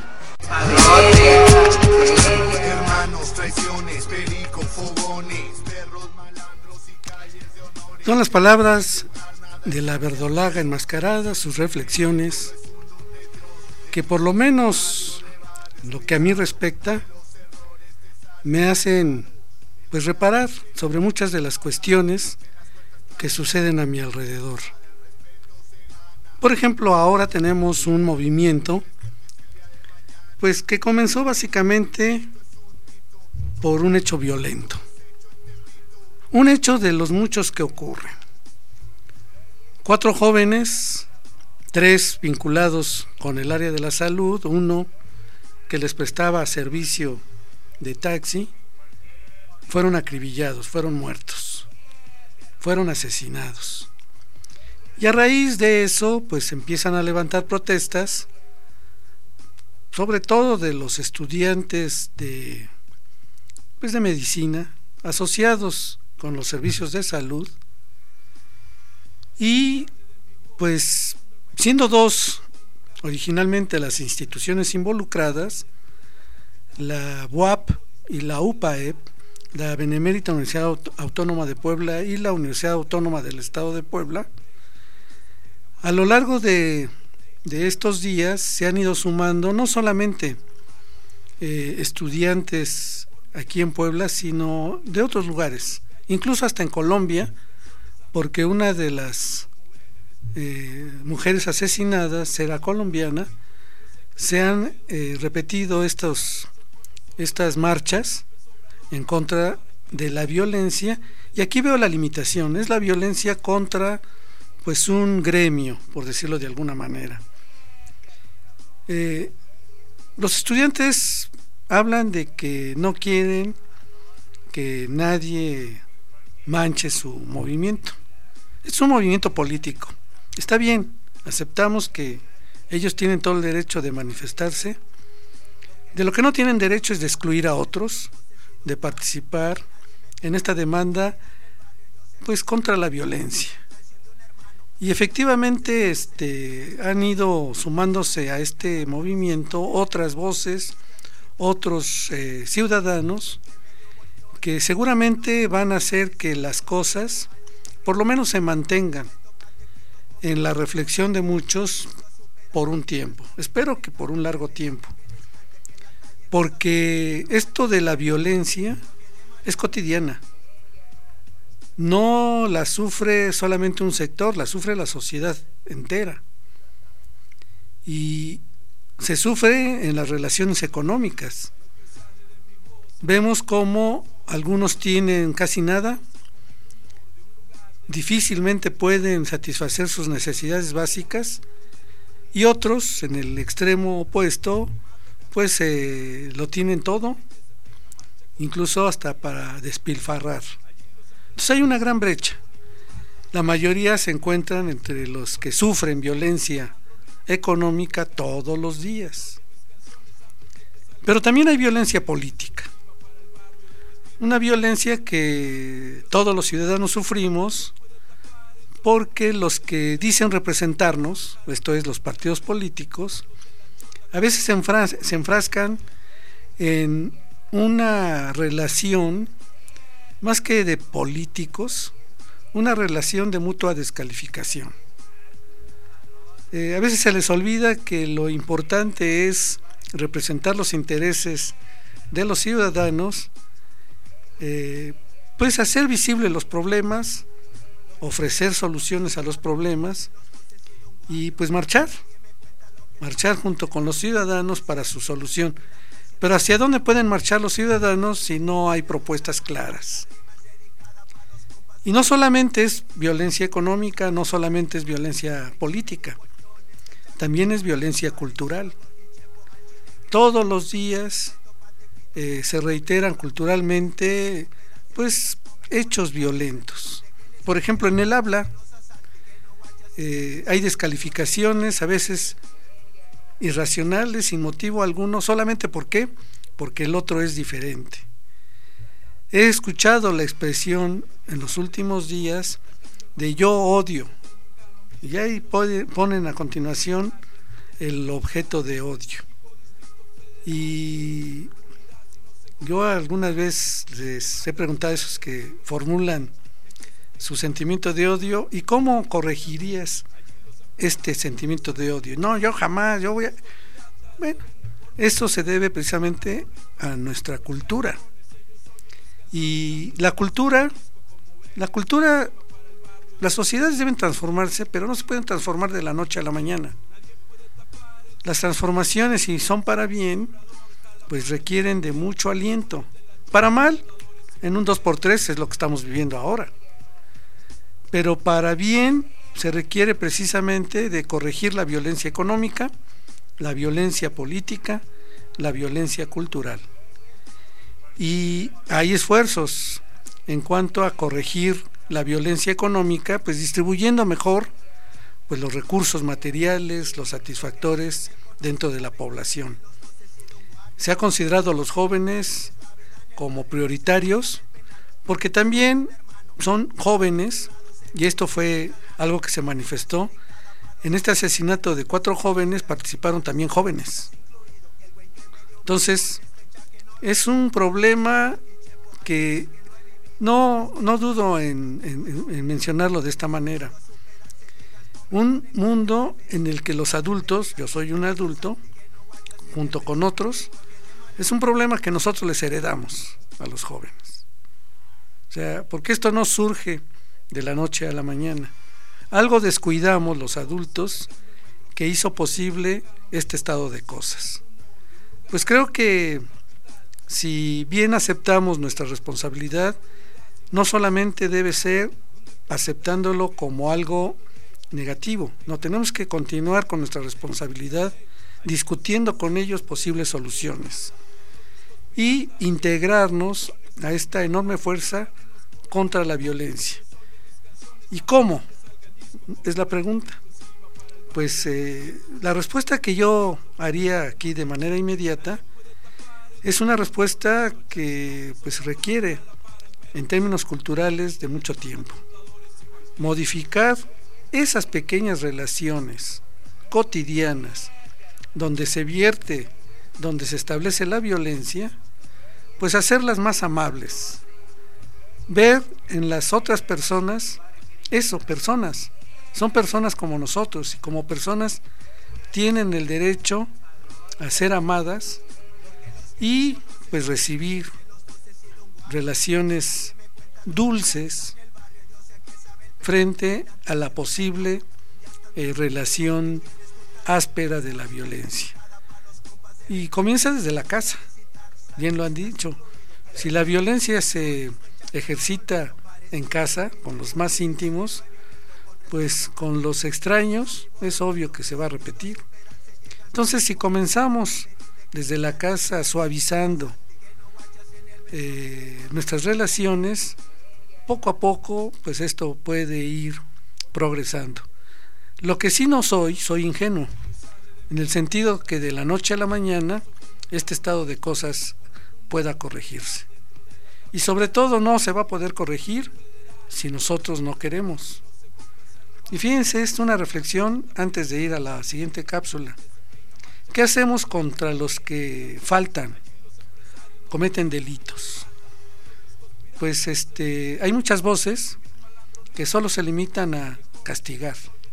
Son las palabras de la verdolaga enmascarada, sus reflexiones, que por lo menos lo que a mí respecta, me hacen pues reparar sobre muchas de las cuestiones que suceden a mi alrededor. Por ejemplo, ahora tenemos un movimiento pues que comenzó básicamente por un hecho violento. Un hecho de los muchos que ocurren. Cuatro jóvenes, tres vinculados con el área de la salud, uno que les prestaba servicio de taxi, fueron acribillados, fueron muertos, fueron asesinados. Y a raíz de eso, pues empiezan a levantar protestas, sobre todo de los estudiantes de, pues de medicina, asociados con los servicios de salud, y pues siendo dos originalmente las instituciones involucradas, la B U A P y la U P A E P, la Benemérita Universidad Autónoma de Puebla y la Universidad Autónoma del Estado de Puebla, a lo largo de, de estos días se han ido sumando no solamente eh, estudiantes aquí en Puebla, sino de otros lugares, incluso hasta en Colombia, porque una de las eh, mujeres asesinadas era colombiana. Se han eh, repetido estos, estas marchas en contra de la violencia, y aquí veo la limitación, es la violencia contra pues un gremio, por decirlo de alguna manera. Eh, los estudiantes hablan de que no quieren que nadie manche su movimiento. Es un movimiento político, está bien, aceptamos que ellos tienen todo el derecho de manifestarse. De lo que no tienen derecho es de excluir a otros de participar en esta demanda pues contra la violencia. Y efectivamente este, han ido sumándose a este movimiento otras voces, otros eh, ciudadanos que seguramente van a hacer que las cosas por lo menos se mantengan en la reflexión de muchos por un tiempo, espero que por un largo tiempo, porque esto de la violencia es cotidiana. No la sufre solamente un sector, la sufre la sociedad entera. Y se sufre en las relaciones económicas. Vemos cómo algunos tienen casi nada, difícilmente pueden satisfacer sus necesidades básicas, y otros, en el extremo opuesto, pues eh, lo tienen todo, incluso hasta para despilfarrar. Entonces hay una gran brecha. La mayoría se encuentran entre los que sufren violencia económica todos los días. Pero también hay violencia política. Una violencia que todos los ciudadanos sufrimos porque los que dicen representarnos, esto es los partidos políticos, a veces se, enfras- se enfrascan en una relación más que de políticos, una relación de mutua descalificación. Eh, a veces se les olvida que lo importante es representar los intereses de los ciudadanos, eh, pues hacer visibles los problemas, ofrecer soluciones a los problemas y pues marchar, marchar junto con los ciudadanos para su solución. Pero ¿hacia dónde pueden marchar los ciudadanos si no hay propuestas claras? Y no solamente es violencia económica, no solamente es violencia política, también es violencia cultural. Todos los días eh, se reiteran culturalmente pues hechos violentos. Por ejemplo, en el habla eh, hay descalificaciones, a veces irracionales, sin motivo alguno, solamente ¿por qué? Porque el otro es diferente. He escuchado la expresión en los últimos días de yo odio, y ahí ponen a continuación el objeto de odio. Y yo algunas veces les he preguntado a esos que formulan su sentimiento de odio, ¿y cómo corregirías este sentimiento de odio? No, yo jamás, yo voy a... Bueno, esto se debe precisamente a nuestra cultura. Y la cultura, la cultura, las sociedades deben transformarse, pero no se pueden transformar de la noche a la mañana. Las transformaciones, si son para bien, pues requieren de mucho aliento. Para mal, en un dos por tres es lo que estamos viviendo ahora. Pero para bien se requiere precisamente de corregir la violencia económica, la violencia política, la violencia cultural. Y hay esfuerzos en cuanto a corregir la violencia económica, pues distribuyendo mejor pues los recursos materiales, los satisfactores dentro de la población. Se ha considerado a los jóvenes como prioritarios porque también son jóvenes, y esto fue algo que se manifestó en este asesinato de cuatro jóvenes participaron también jóvenes. Entonces, es un problema que no, no dudo en, en, en mencionarlo de esta manera. Un mundo en el que los adultos, yo soy un adulto, junto con otros, es un problema que nosotros les heredamos a los jóvenes. O sea, porque esto no surge de la noche a la mañana. Algo descuidamos los adultos que hizo posible este estado de cosas. Pues creo que si bien aceptamos nuestra responsabilidad, no solamente debe ser aceptándolo como algo negativo, no, tenemos que continuar con nuestra responsabilidad, discutiendo con ellos posibles soluciones y integrarnos a esta enorme fuerza contra la violencia. ¿Y cómo? Es la pregunta. Pues eh, la respuesta que yo haría aquí de manera inmediata es una respuesta que pues requiere, en términos culturales, de mucho tiempo. Modificar esas pequeñas relaciones cotidianas donde se vierte, donde se establece la violencia, pues hacerlas más amables. Ver en las otras personas, eso, personas, son personas como nosotros, y como personas tienen el derecho a ser amadas y pues recibir relaciones dulces frente a la posible eh, relación áspera de la violencia. Y comienza desde la casa, bien lo han dicho. Si la violencia se ejercita en casa, con los más íntimos, pues con los extraños es obvio que se va a repetir. Entonces, si comenzamos desde la casa suavizando eh, nuestras relaciones, poco a poco, pues esto puede ir progresando. Lo que sí no soy, soy ingenuo, en el sentido que de la noche a la mañana este estado de cosas pueda corregirse. Y sobre todo no se va a poder corregir si nosotros no queremos. Y fíjense, es una reflexión antes de ir a la siguiente cápsula. ¿Qué hacemos contra los que faltan, cometen delitos? Pues este, hay muchas voces que solo se limitan a castigar.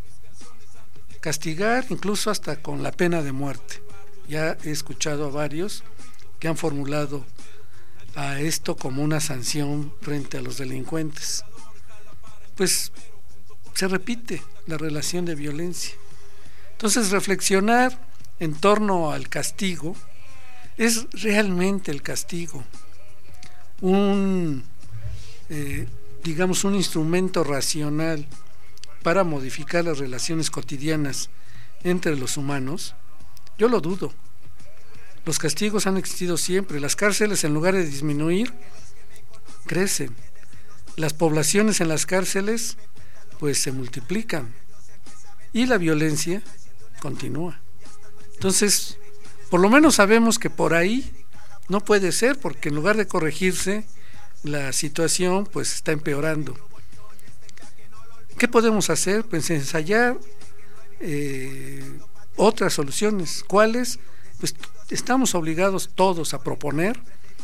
Castigar incluso hasta con la pena de muerte. Ya he escuchado a varios que han formulado a esto como una sanción frente a los delincuentes. Pues se repite la relación de violencia. Entonces, reflexionar en torno al castigo, ¿es realmente el castigo un, eh, digamos, un instrumento racional para modificar las relaciones cotidianas entre los humanos? Yo lo dudo. Los castigos han existido siempre. Las cárceles, en lugar de disminuir, crecen. Las poblaciones en las cárceles pues se multiplican y la violencia continúa. Entonces, por lo menos sabemos que por ahí no puede ser, porque en lugar de corregirse, la situación pues está empeorando. ¿Qué podemos hacer? Pues ensayar eh, otras soluciones. ¿Cuáles? Pues estamos obligados todos a proponer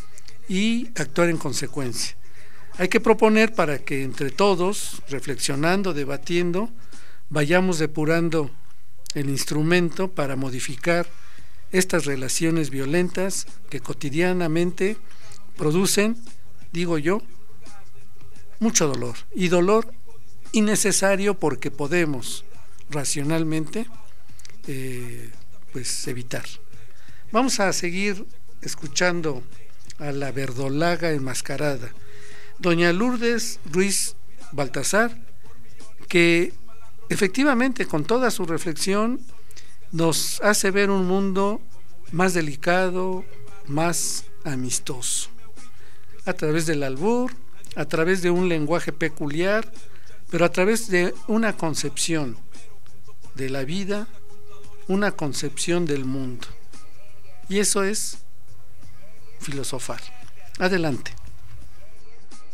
y actuar en consecuencia. Hay que proponer para que entre todos, reflexionando, debatiendo, vayamos depurando el instrumento para modificar estas relaciones violentas que cotidianamente producen, digo yo, mucho dolor, y dolor innecesario porque podemos racionalmente eh, pues evitar. Vamos a seguir escuchando a la verdolaga enmascarada, doña Lourdes Ruiz Baltasar, que efectivamente con toda su reflexión nos hace ver un mundo más delicado, más amistoso, a través del albur, a través de un lenguaje peculiar, pero a través de una concepción de la vida, una concepción del mundo. Y eso es filosofar. Adelante.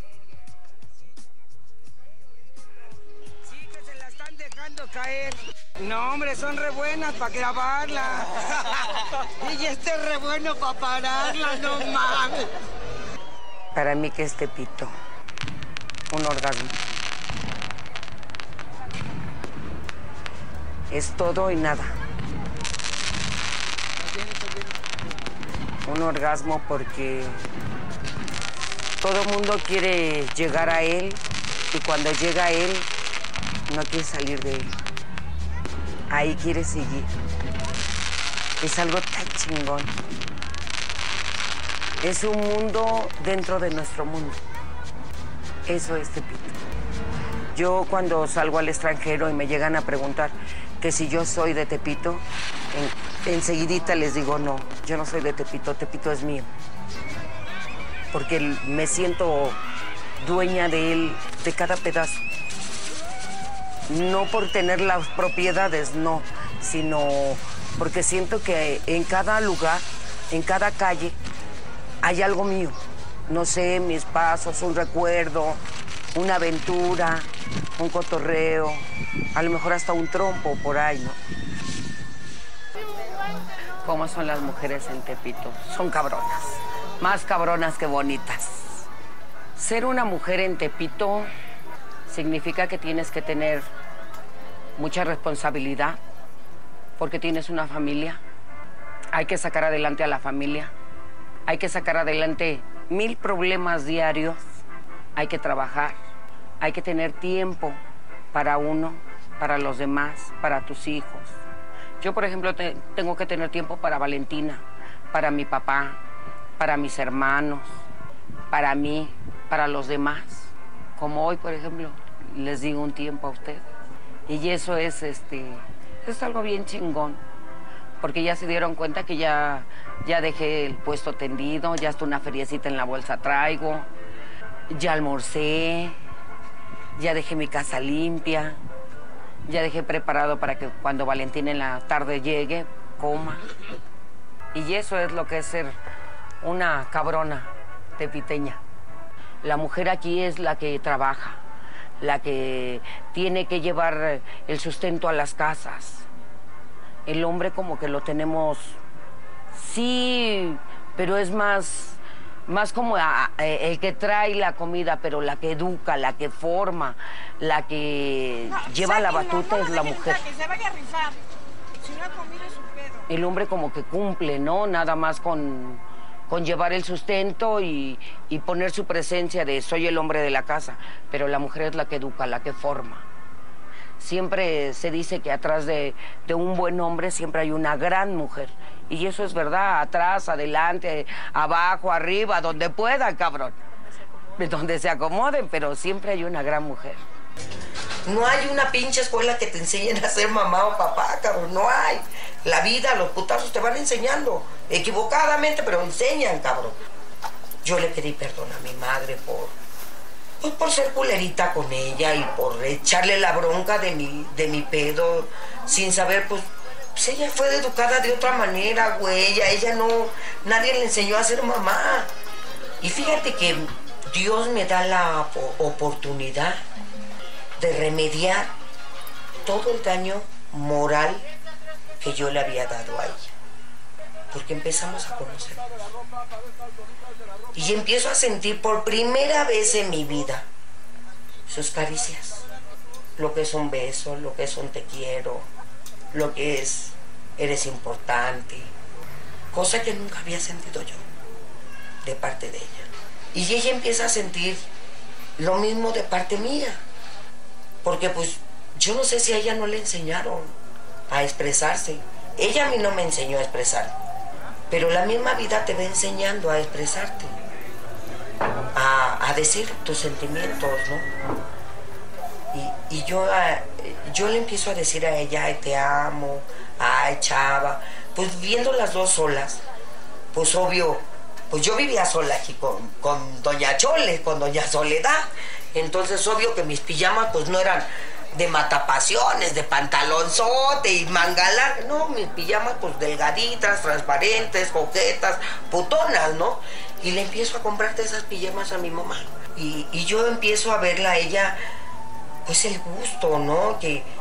Sí, que se la están dejando caer. No, hombre, son re buenas para grabarla. Y este es re bueno para pararla, no mames. Para mí, ¿qué es Tepito? Un orgasmo. Es todo y nada. Un orgasmo porque todo el mundo quiere llegar a él y cuando llega a él no quiere salir de él. Ahí quiere seguir. Es algo tan chingón. Es un mundo dentro de nuestro mundo. Eso es Tepito. Yo cuando salgo al extranjero y me llegan a preguntar que si yo soy de Tepito, en, enseguidita les digo no, yo no soy de Tepito, Tepito es mío. Porque me siento dueña de él, de cada pedazo. No por tener las propiedades, no, sino porque siento que en cada lugar, en cada calle, hay algo mío. No sé, mis pasos, un recuerdo, una aventura, un cotorreo, a lo mejor hasta un trompo por ahí, ¿no? ¿Cómo son las mujeres en Tepito? Son cabronas, más cabronas que bonitas. Ser una mujer en Tepito significa que tienes que tener mucha responsabilidad, porque tienes una familia. Hay que sacar adelante a la familia. Hay que sacar adelante mil problemas diarios. Hay que trabajar. Hay que tener tiempo para uno, para los demás, para tus hijos. Yo, por ejemplo, te, tengo que tener tiempo para Valentina, para mi papá, para mis hermanos, para mí, para los demás. Como hoy, por ejemplo, les digo un tiempo a ustedes. Y eso es, este, es algo bien chingón, porque ya se dieron cuenta que ya, ya dejé el puesto tendido, ya hasta una feriecita en la bolsa traigo, ya almorcé, ya dejé mi casa limpia, ya dejé preparado para que cuando Valentina en la tarde llegue, coma. Y eso es lo que es ser una cabrona tepiteña. La mujer aquí es la que trabaja, la que tiene que llevar el sustento a las casas. El hombre como que lo tenemos, sí, pero es más, más como a, a, el que trae la comida, pero la que educa, la que forma, la que no, lleva la batuta es la mujer. Que se vaya a rifar. Si no ha comido es un pedo. El hombre como que cumple, ¿no? Nada más con, con llevar el sustento y, y poner su presencia de soy el hombre de la casa, pero la mujer es la que educa, la que forma. Siempre se dice que atrás de, de un buen hombre siempre hay una gran mujer. Y eso es verdad, atrás, adelante, abajo, arriba, donde puedan, cabrón. Donde se acomoden, pero siempre hay una gran mujer. No hay una pinche escuela que te enseñen a ser mamá o papá, cabrón, no hay. La vida, los putazos te van enseñando, equivocadamente, pero enseñan, cabrón. Yo le pedí perdón a mi madre por... Pues por ser culerita con ella y por echarle la bronca de mi, de mi pedo, sin saber, pues, pues ella fue educada de otra manera, güey, ella, ella no, nadie le enseñó a ser mamá. Y fíjate que Dios me da la oportunidad de remediar todo el daño moral que yo le había dado a ella, porque empezamos a conocernos. Y empiezo a sentir por primera vez en mi vida sus caricias. Lo que es un beso, lo que es un te quiero, lo que es eres importante. Cosa que nunca había sentido yo de parte de ella. Y ella empieza a sentir lo mismo de parte mía. Porque pues yo no sé si a ella no le enseñaron a expresarse. Ella a mí no me enseñó a expresar. Pero la misma vida te va enseñando a expresarte. A, a decir tus sentimientos, ¿no? Y, y yo, a, yo le empiezo a decir a ella, ay, te amo, ay, chava. Pues viendo las dos solas, pues obvio, pues yo vivía sola aquí con, con doña Chole, con doña Soledad. Entonces obvio que mis pijamas pues no eran de matapasiones, de pantalonzote y manga larga. No, mis pijamas pues delgaditas, transparentes, coquetas, putonas, ¿no? Y le empiezo a comprarte esas pijamas a mi mamá. Y, y yo empiezo a verla a ella, pues el gusto, ¿no? Que,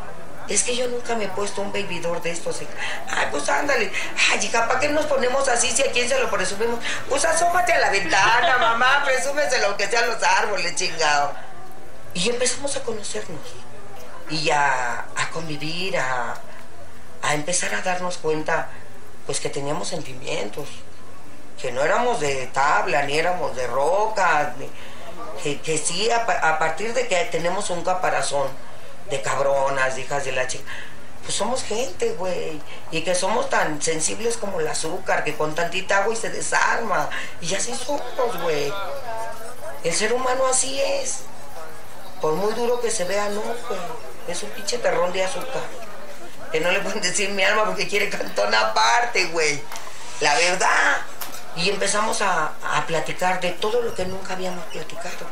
Es que yo nunca me he puesto un babydoor de estos. Ay, pues ándale. Ay, hija, ¿para qué nos ponemos así si a quién se lo presumimos? Pues asómate a la ventana, mamá, presúmeselo aunque sean los árboles, chingado. Y empezamos a conocernos. Y a, a convivir, a, a empezar a darnos cuenta, pues que teníamos sentimientos. Que no éramos de tabla, ni éramos de roca, ni, que, que sí, a, a partir de que tenemos un caparazón de cabronas, de hijas de la chica, pues somos gente, güey, y que somos tan sensibles como el azúcar, que con tantita agua y se desarma, y así somos, güey. El ser humano así es, por muy duro que se vea, no, güey, es un pinche terrón de azúcar, que no le pueden decir mi alma porque quiere cantón aparte, güey, la verdad. Y empezamos a, a platicar de todo lo que nunca habíamos platicado.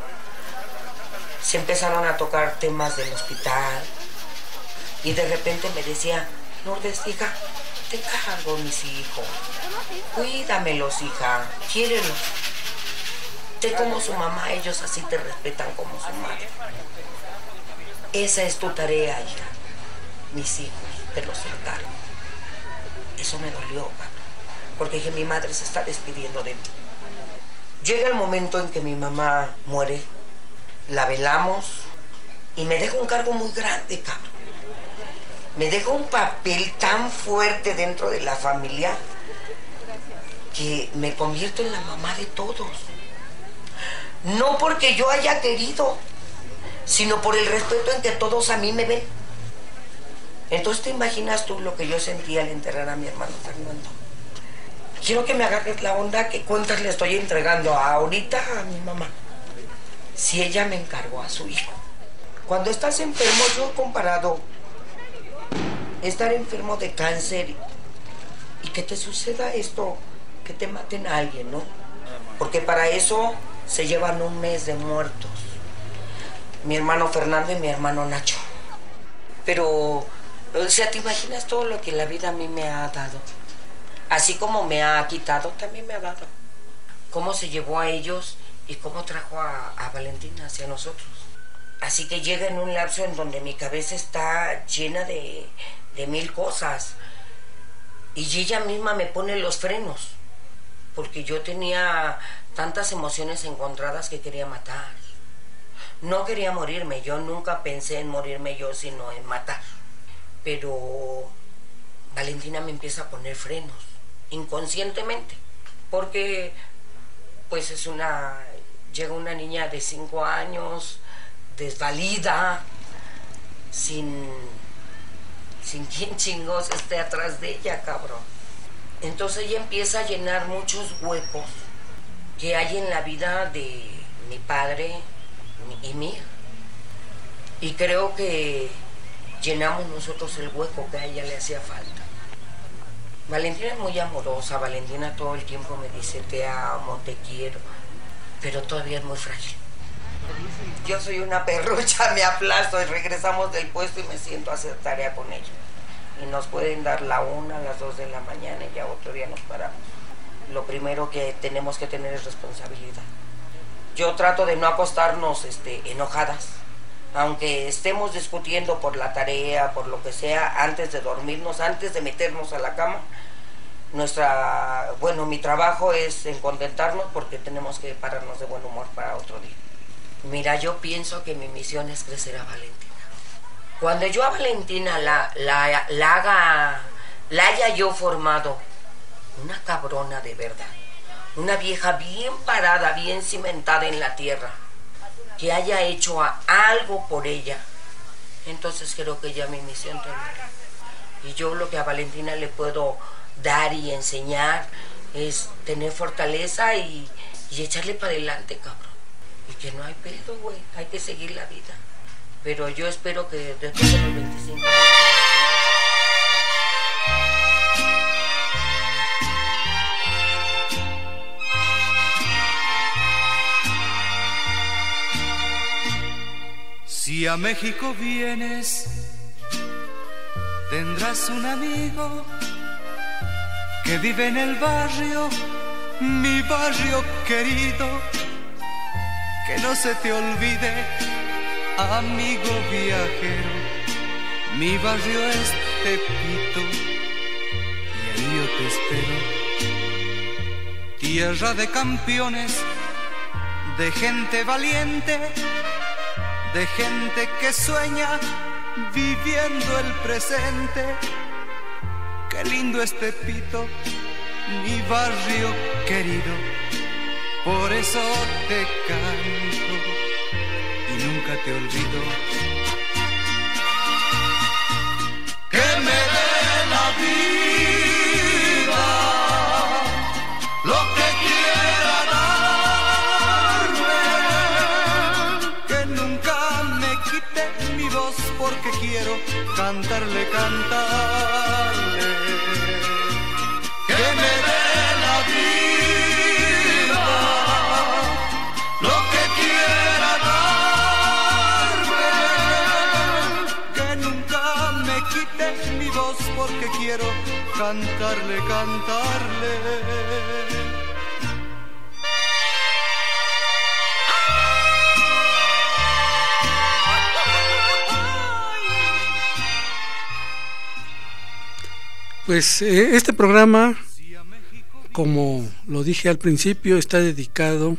Se empezaron a tocar temas del hospital. Y de repente me decía, Lourdes, hija, te cargo mis hijos. Cuídamelos, hija. Quiérelos. Sé como su mamá, ellos así te respetan como su madre. Esa es tu tarea, hija. Mis hijos te los encargo. Eso me dolió, cabrón. Porque dije, mi madre se está despidiendo de mí. Llega el momento en que mi mamá muere. La velamos y me deja un cargo muy grande, cabrón. Me deja un papel tan fuerte dentro de la familia que me convierto en la mamá de todos. No porque yo haya querido, sino por el respeto en que todos a mí me ven. Entonces te imaginas tú lo que yo sentía al enterrar a mi hermano Fernando. Quiero que me agarres la onda, que cuentas le estoy entregando ahorita a mi mamá. Si ella me encargó a su hijo. Cuando estás enfermo, yo he comparado estar enfermo de cáncer y que te suceda esto, que te maten a alguien, ¿no? Porque para eso se llevan un mes de muertos. Mi hermano Fernando y mi hermano Nacho. Pero, o sea, ¿te imaginas todo lo que la vida a mí me ha dado? Así como me ha quitado, también me ha dado. Cómo se llevó a ellos y cómo trajo a, a Valentina hacia nosotros. Así que llega en un lapso en donde mi cabeza está llena de, de mil cosas. Y ella misma me pone los frenos. Porque yo tenía tantas emociones encontradas que quería matar. No quería morirme. Yo nunca pensé en morirme yo, sino en matar. Pero Valentina me empieza a poner frenos. Inconscientemente. Porque pues es una... Llega una niña de cinco años, desvalida, sin, sin quien chingos esté atrás de ella, cabrón. Entonces ella empieza a llenar muchos huecos que hay en la vida de mi padre y mía. Y creo que llenamos nosotros el hueco que a ella le hacía falta. Valentina es muy amorosa, Valentina todo el tiempo me dice te amo, te quiero. Pero todavía es muy frágil. Yo soy una perrucha, me aplasto y regresamos del puesto y me siento a hacer tarea con ella. Y nos pueden dar la una, las dos de la mañana y ya otro día nos paramos. Lo primero que tenemos que tener es responsabilidad. Yo trato de no acostarnos este, enojadas. Aunque estemos discutiendo por la tarea, por lo que sea, antes de dormirnos, antes de meternos a la cama, nuestra, bueno, mi trabajo es en contentarnos porque tenemos que pararnos de buen humor para otro día. Mira, yo pienso que mi misión es crecer a Valentina. Cuando yo a Valentina la, la, la haga, la haya yo formado una cabrona de verdad, una vieja bien parada, bien cimentada en la tierra, que haya hecho a algo por ella, entonces creo que ya mi misión termina. Y yo lo que a Valentina le puedo dar y enseñar es tener fortaleza y, y echarle para adelante, cabrón. Y que no hay pedo, güey, hay que seguir la vida. Pero yo espero que después de los veinticinco años... Si a México vienes, tendrás un amigo que vive en el barrio, mi barrio querido. Que no se te olvide, amigo viajero, mi barrio es Tepito y ahí yo te espero. Tierra de campeones, de gente valiente, de gente que sueña viviendo el presente. Qué lindo es Tepito, mi barrio querido, por eso te canto y nunca te olvido. Que me dé la vida lo que quiera darme, que nunca me quite mi voz porque quiero cantarle, cantarle. Que me dé la vida lo que quiera darme, que nunca me quite mi voz porque quiero cantarle, cantarle. Pues eh, este programa, como lo dije al principio, está dedicado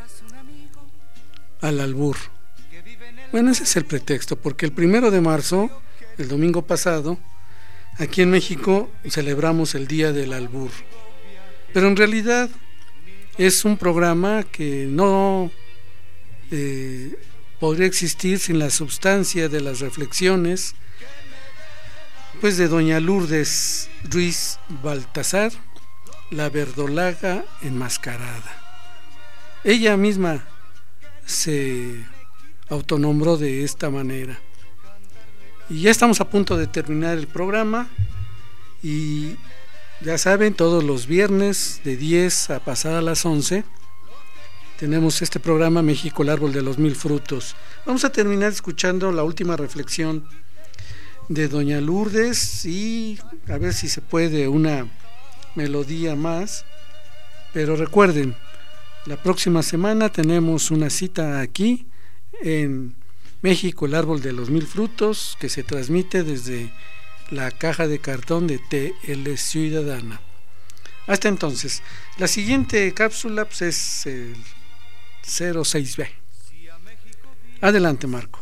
al albur. Bueno, ese es el pretexto, porque el primero de marzo, el domingo pasado, aquí en México celebramos el Día del Albur. Pero en realidad es un programa que no eh, podría existir sin la sustancia de las reflexiones pues de doña Lourdes Ruiz Baltasar, la verdolaga enmascarada. Ella misma se autonombró de esta manera. Y ya estamos a punto de terminar el programa y ya saben, todos los viernes de diez a pasar a las once tenemos este programa México, el árbol de los mil frutos. Vamos a terminar escuchando la última reflexión de doña Lourdes y a ver si se puede una melodía más, pero recuerden, la próxima semana tenemos una cita aquí en México, el árbol de los mil frutos, que se transmite desde la caja de cartón de T L Ciudadana. Hasta entonces, la siguiente cápsula pues, es el cero seis B. Adelante, Marco.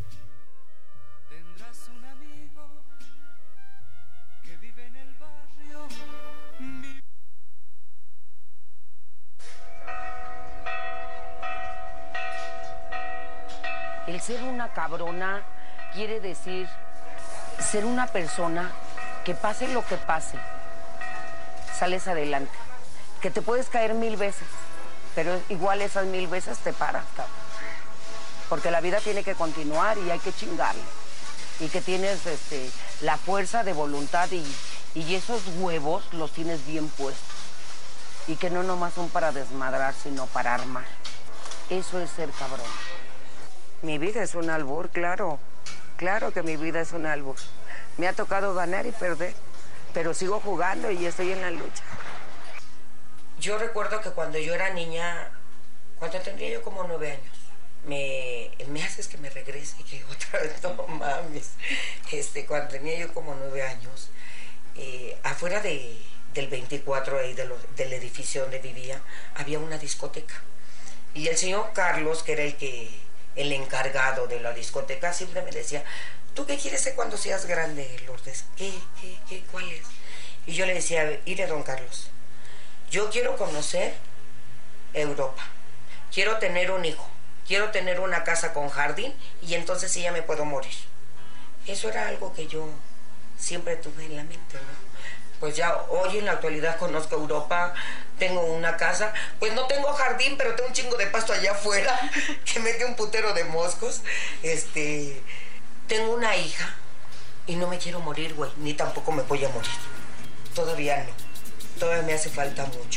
El ser una cabrona quiere decir ser una persona que pase lo que pase, sales adelante, que te puedes caer mil veces, pero igual esas mil veces te paras, cabrón. Porque la vida tiene que continuar y hay que chingarle. Y que tienes este, la fuerza de voluntad y, y esos huevos los tienes bien puestos. Y que no nomás son para desmadrar, sino para armar. Eso es ser cabrón. Mi vida es un albur, claro. Claro que mi vida es un albur. Me ha tocado ganar y perder, pero sigo jugando y estoy en la lucha. Yo recuerdo que cuando yo era niña, cuando tendría yo como nueve años, me, me haces que me regrese y que otra vez, no mames. Este, cuando tenía yo como nueve años, eh, afuera de, del veinticuatro ahí de lo, del edificio donde vivía, había una discoteca. Y el señor Carlos, que era el que el encargado de la discoteca, siempre me decía, ¿tú qué quieres ser cuando seas grande, Lourdes? ¿Qué, qué, qué, cuál es? Y yo le decía, mire, don Carlos, yo quiero conocer Europa, quiero tener un hijo, quiero tener una casa con jardín y entonces sí ya me puedo morir. Eso era algo que yo siempre tuve en la mente, ¿no? Pues ya hoy en la actualidad conozco Europa, tengo una casa, pues no tengo jardín, pero tengo un chingo de pasto allá afuera, que mete un putero de moscos. Este, tengo una hija y no me quiero morir, güey, ni tampoco me voy a morir. Todavía no, todavía me hace falta mucho.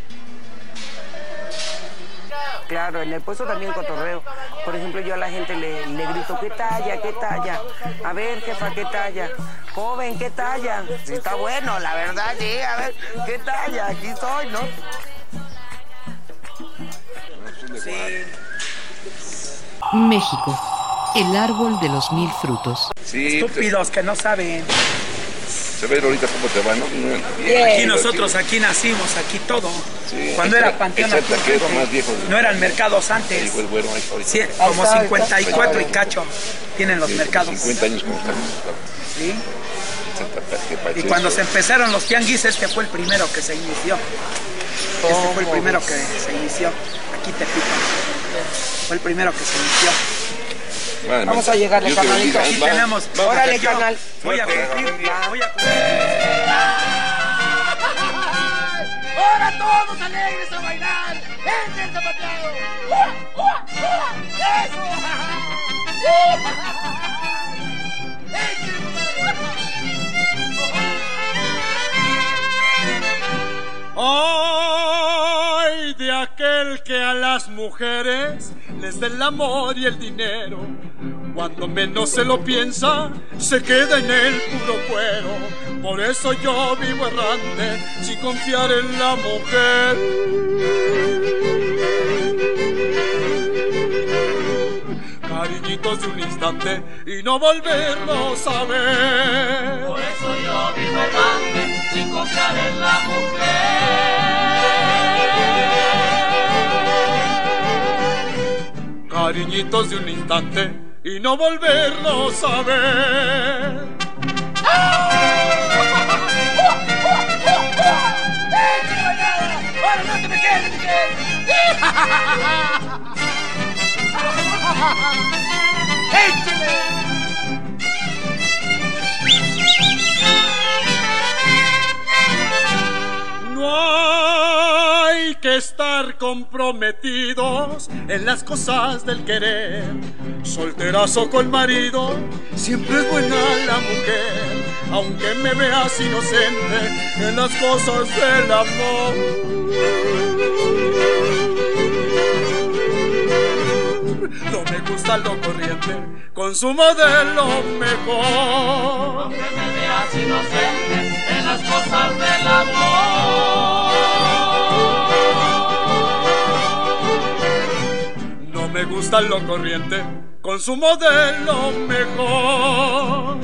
Claro, en el puesto también cotorreo. Por ejemplo, yo a la gente le, le grito, ¿qué talla, qué talla? A ver, jefa, ¿qué talla? Joven, ¿qué talla? Sí, está bueno, la verdad, sí, a ver, ¿qué talla? Aquí estoy, ¿no? Sí. México, El árbol de los mil frutos. Sí, estúpidos que no saben. Se ve ahorita cómo te va, ¿no? Bien, aquí nosotros, aquí nacimos, aquí todo. Sí, cuando el, era Panteón el taquero más viejo. No eran mercados antes. Sí, bueno, sí, como cincuenta y cuatro y cacho tienen los sí, mercados. cincuenta años como estamos. Sí. Y cuando se empezaron los tianguis, este fue el primero que se inició. Este fue el primero que se inició. Aquí te pico. Fue el primero que se inició. Vale, vamos a llegarle, carnalito. Aquí va, tenemos. Va, órale, carnal. Voy a cumplir. Voy a cumplir. ¡Ahora todos alegres a bailar! ¡Entre el zapateado! ¡Uh, uh, uh! ¡Eso! ¡Ay! De aquel que a las mujeres les da el amor y el dinero. Cuando menos se lo piensa, se queda en el puro cuero. Por eso yo vivo errante, sin confiar en la mujer. Cariñitos de un instante y no volverlos a ver. Por eso yo vivo errante, sin confiar en la mujer. Cariñitos de un instante y no volverlos a ver. ¡Ahora no te me quedes, te quedes! ¡Échale! No hay que estar comprometidos en las cosas del querer. Solterazo con marido, siempre es buena la mujer, aunque me veas inocente en las cosas del amor. No me gusta lo corriente, consumo de lo mejor. Aunque me veas inocente en las cosas del amor. No me gusta lo corriente, consumo de lo mejor.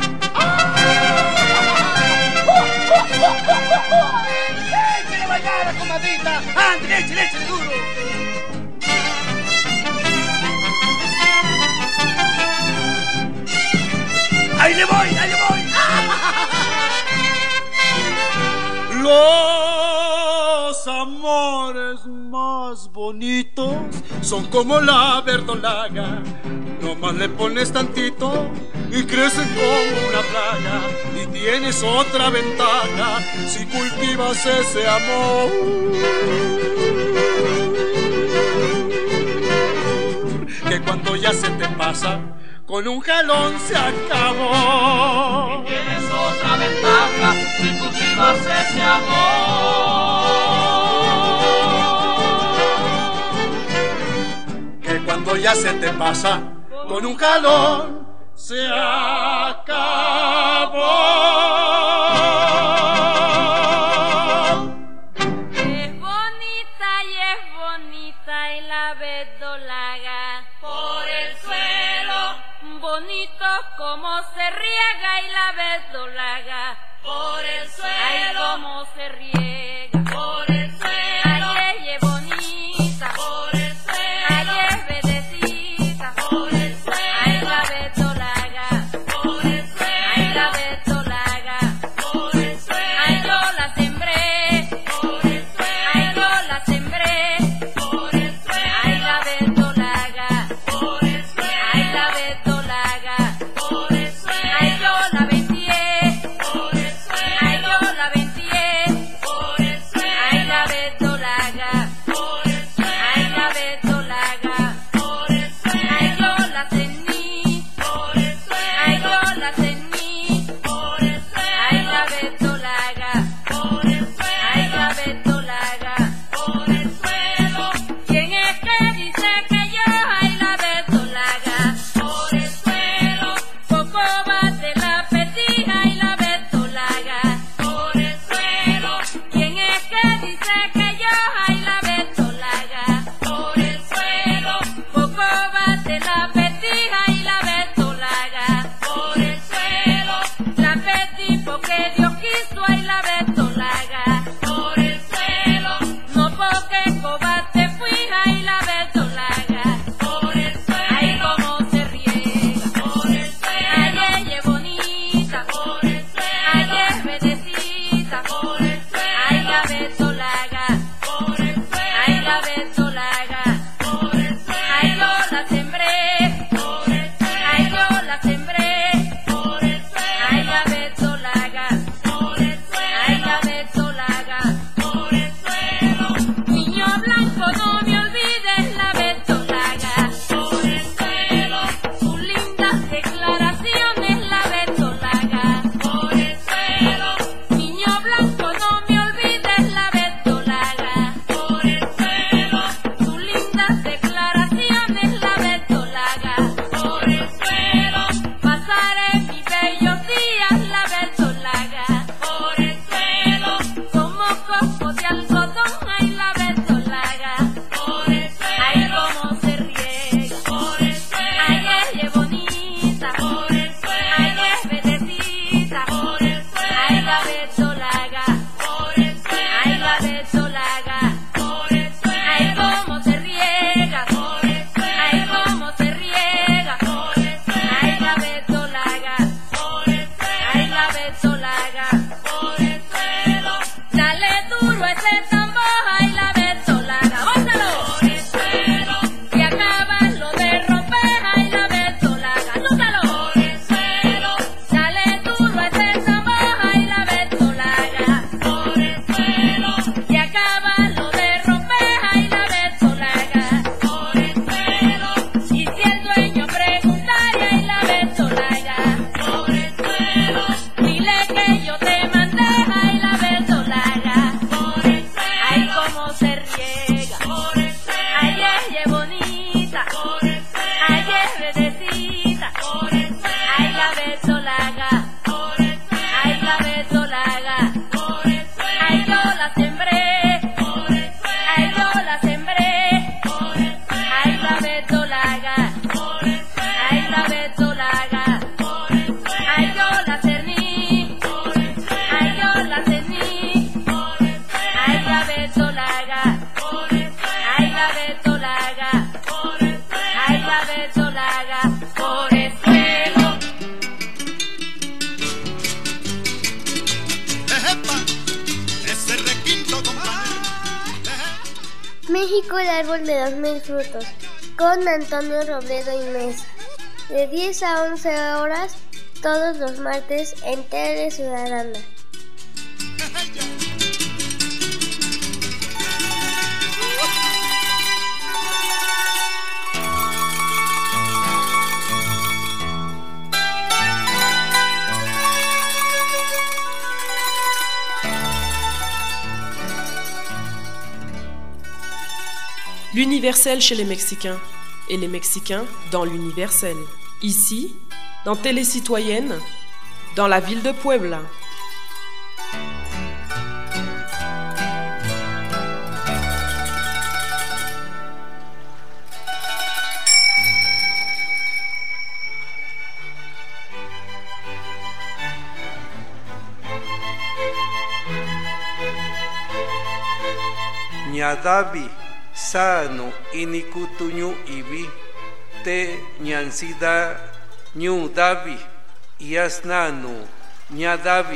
¡Échale bailada, comadrita! ¡Ande, échale, échale duro! ¡Ahí le voy, ahí le voy! Los amores más bonitos son como la verdolaga. Nomás le pones tantito y crecen como una plaga. Y tienes otra ventaja si cultivas ese amor, que cuando ya se te pasa, con un jalón se acabó. Y tienes otra ventaja si cultivas ese amor, que cuando ya se te pasa, con un jalón se acabó. Es bonita y es bonita y la verdolaga por el suelo, bonito como se riega y la verdolaga por el suelo, ay como se riega por el suelo, ay ella es bonita por el suelo, ay es verdecita por el suelo, ay la verdolaga por el suelo, ay la verdolaga por el suelo, ay yo la sembré por el suelo, ay yo la sembré por el suelo, ay la verdolaga por el suelo, ay la verdolaga por el suelo, ay yo la vendí por el suelo, ay yo la vendí por la verdolaga, por el suelo. Ay, la verdolaga, por el suelo. Ay, yo la sembré, por el suelo. Ay, yo la sembré, por el suelo. Ay, la verdolaga, por el suelo. Ay, la verdolaga, por el suelo. Niño blanco, no me olvides la verdolaga, por el suelo. Sus lindas declaraciones, la verdolaga, por el suelo. Niño blanco, no me olvides la verdolaga, por el suelo. Sus lindas declaraciones, la verdolaga, por el suelo. Pasaré mis bellos días, la verdolaga, por el suelo. Como coco de algodón, ay, la verdolaga, por el suelo. Ay, cómo se riega, por el suelo. Ay, ella es bonita, por el suelo. Ay, es verdecita, por el suelo. Ay, la verdolaga, por el suelo. Ay, la verdolaga, por el suelo. Ay, cómo se riega, por el suelo. Ay, cómo se riega, por el suelo. Ay, la verdolaga, por el suelo. Ay, la verdolaga, por el suelo. Dale duro ese tambor, ay, la verdolaga, bótalo, por el suelo. Y acaba lo de romper, ay, la verdolaga, nútalo, por el suelo. Dale duro ese tambor, ay, la verdolaga, por el suelo. Y acaba lo de romper, ay, la verdolaga, por el suelo. Y si el dueño preguntara, ay, la verdolaga, por el suelo. Dile que yo te mandé, ay, la verdolaga, por el suelo. Ay, cómo se riega, por el suelo. Ay, ella es bonita, por el suelo. Ay, es verdecita, por el suelo. Ay, la verdolaga, por el suelo. Ay, la verdolaga, por el suelo. Ay, yo la sembré, por el suelo. Ay, yo la sembré, por el suelo. Ay, la verdolaga, por el suelo. Ay, la verdolaga, por el suelo. Ay, yo la cerní, por el suelo. Ay, yo la cerní, por el suelo. Ay, la verdolaga, por el suelo. Ay, la verdolaga, por el suelo. Ay, la verdolaga, por el suelo. Ese requinto, compadre. México, el árbol de los mil frutos, con Antonio Robledo y Mesa, de diez a once horas, todos los martes en Tele Ciudadana. L'universel chez les Mexicains et les Mexicains dans l'universel. Ici, dans Télé Citoyenne, dans la ville de Puebla. Ñadavi sano inikutuñu ibi te ñansida ñu davi yasnanu ñadavi.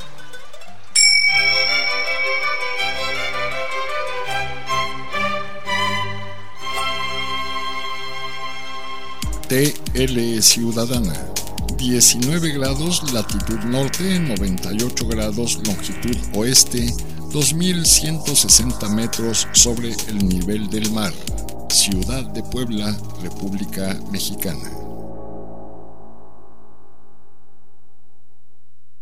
T L Ciudadana, diecinueve grados latitud norte, noventa y ocho grados longitud oeste, dos mil ciento sesenta metros sobre el nivel del mar. Ciudad de Puebla, República Mexicana.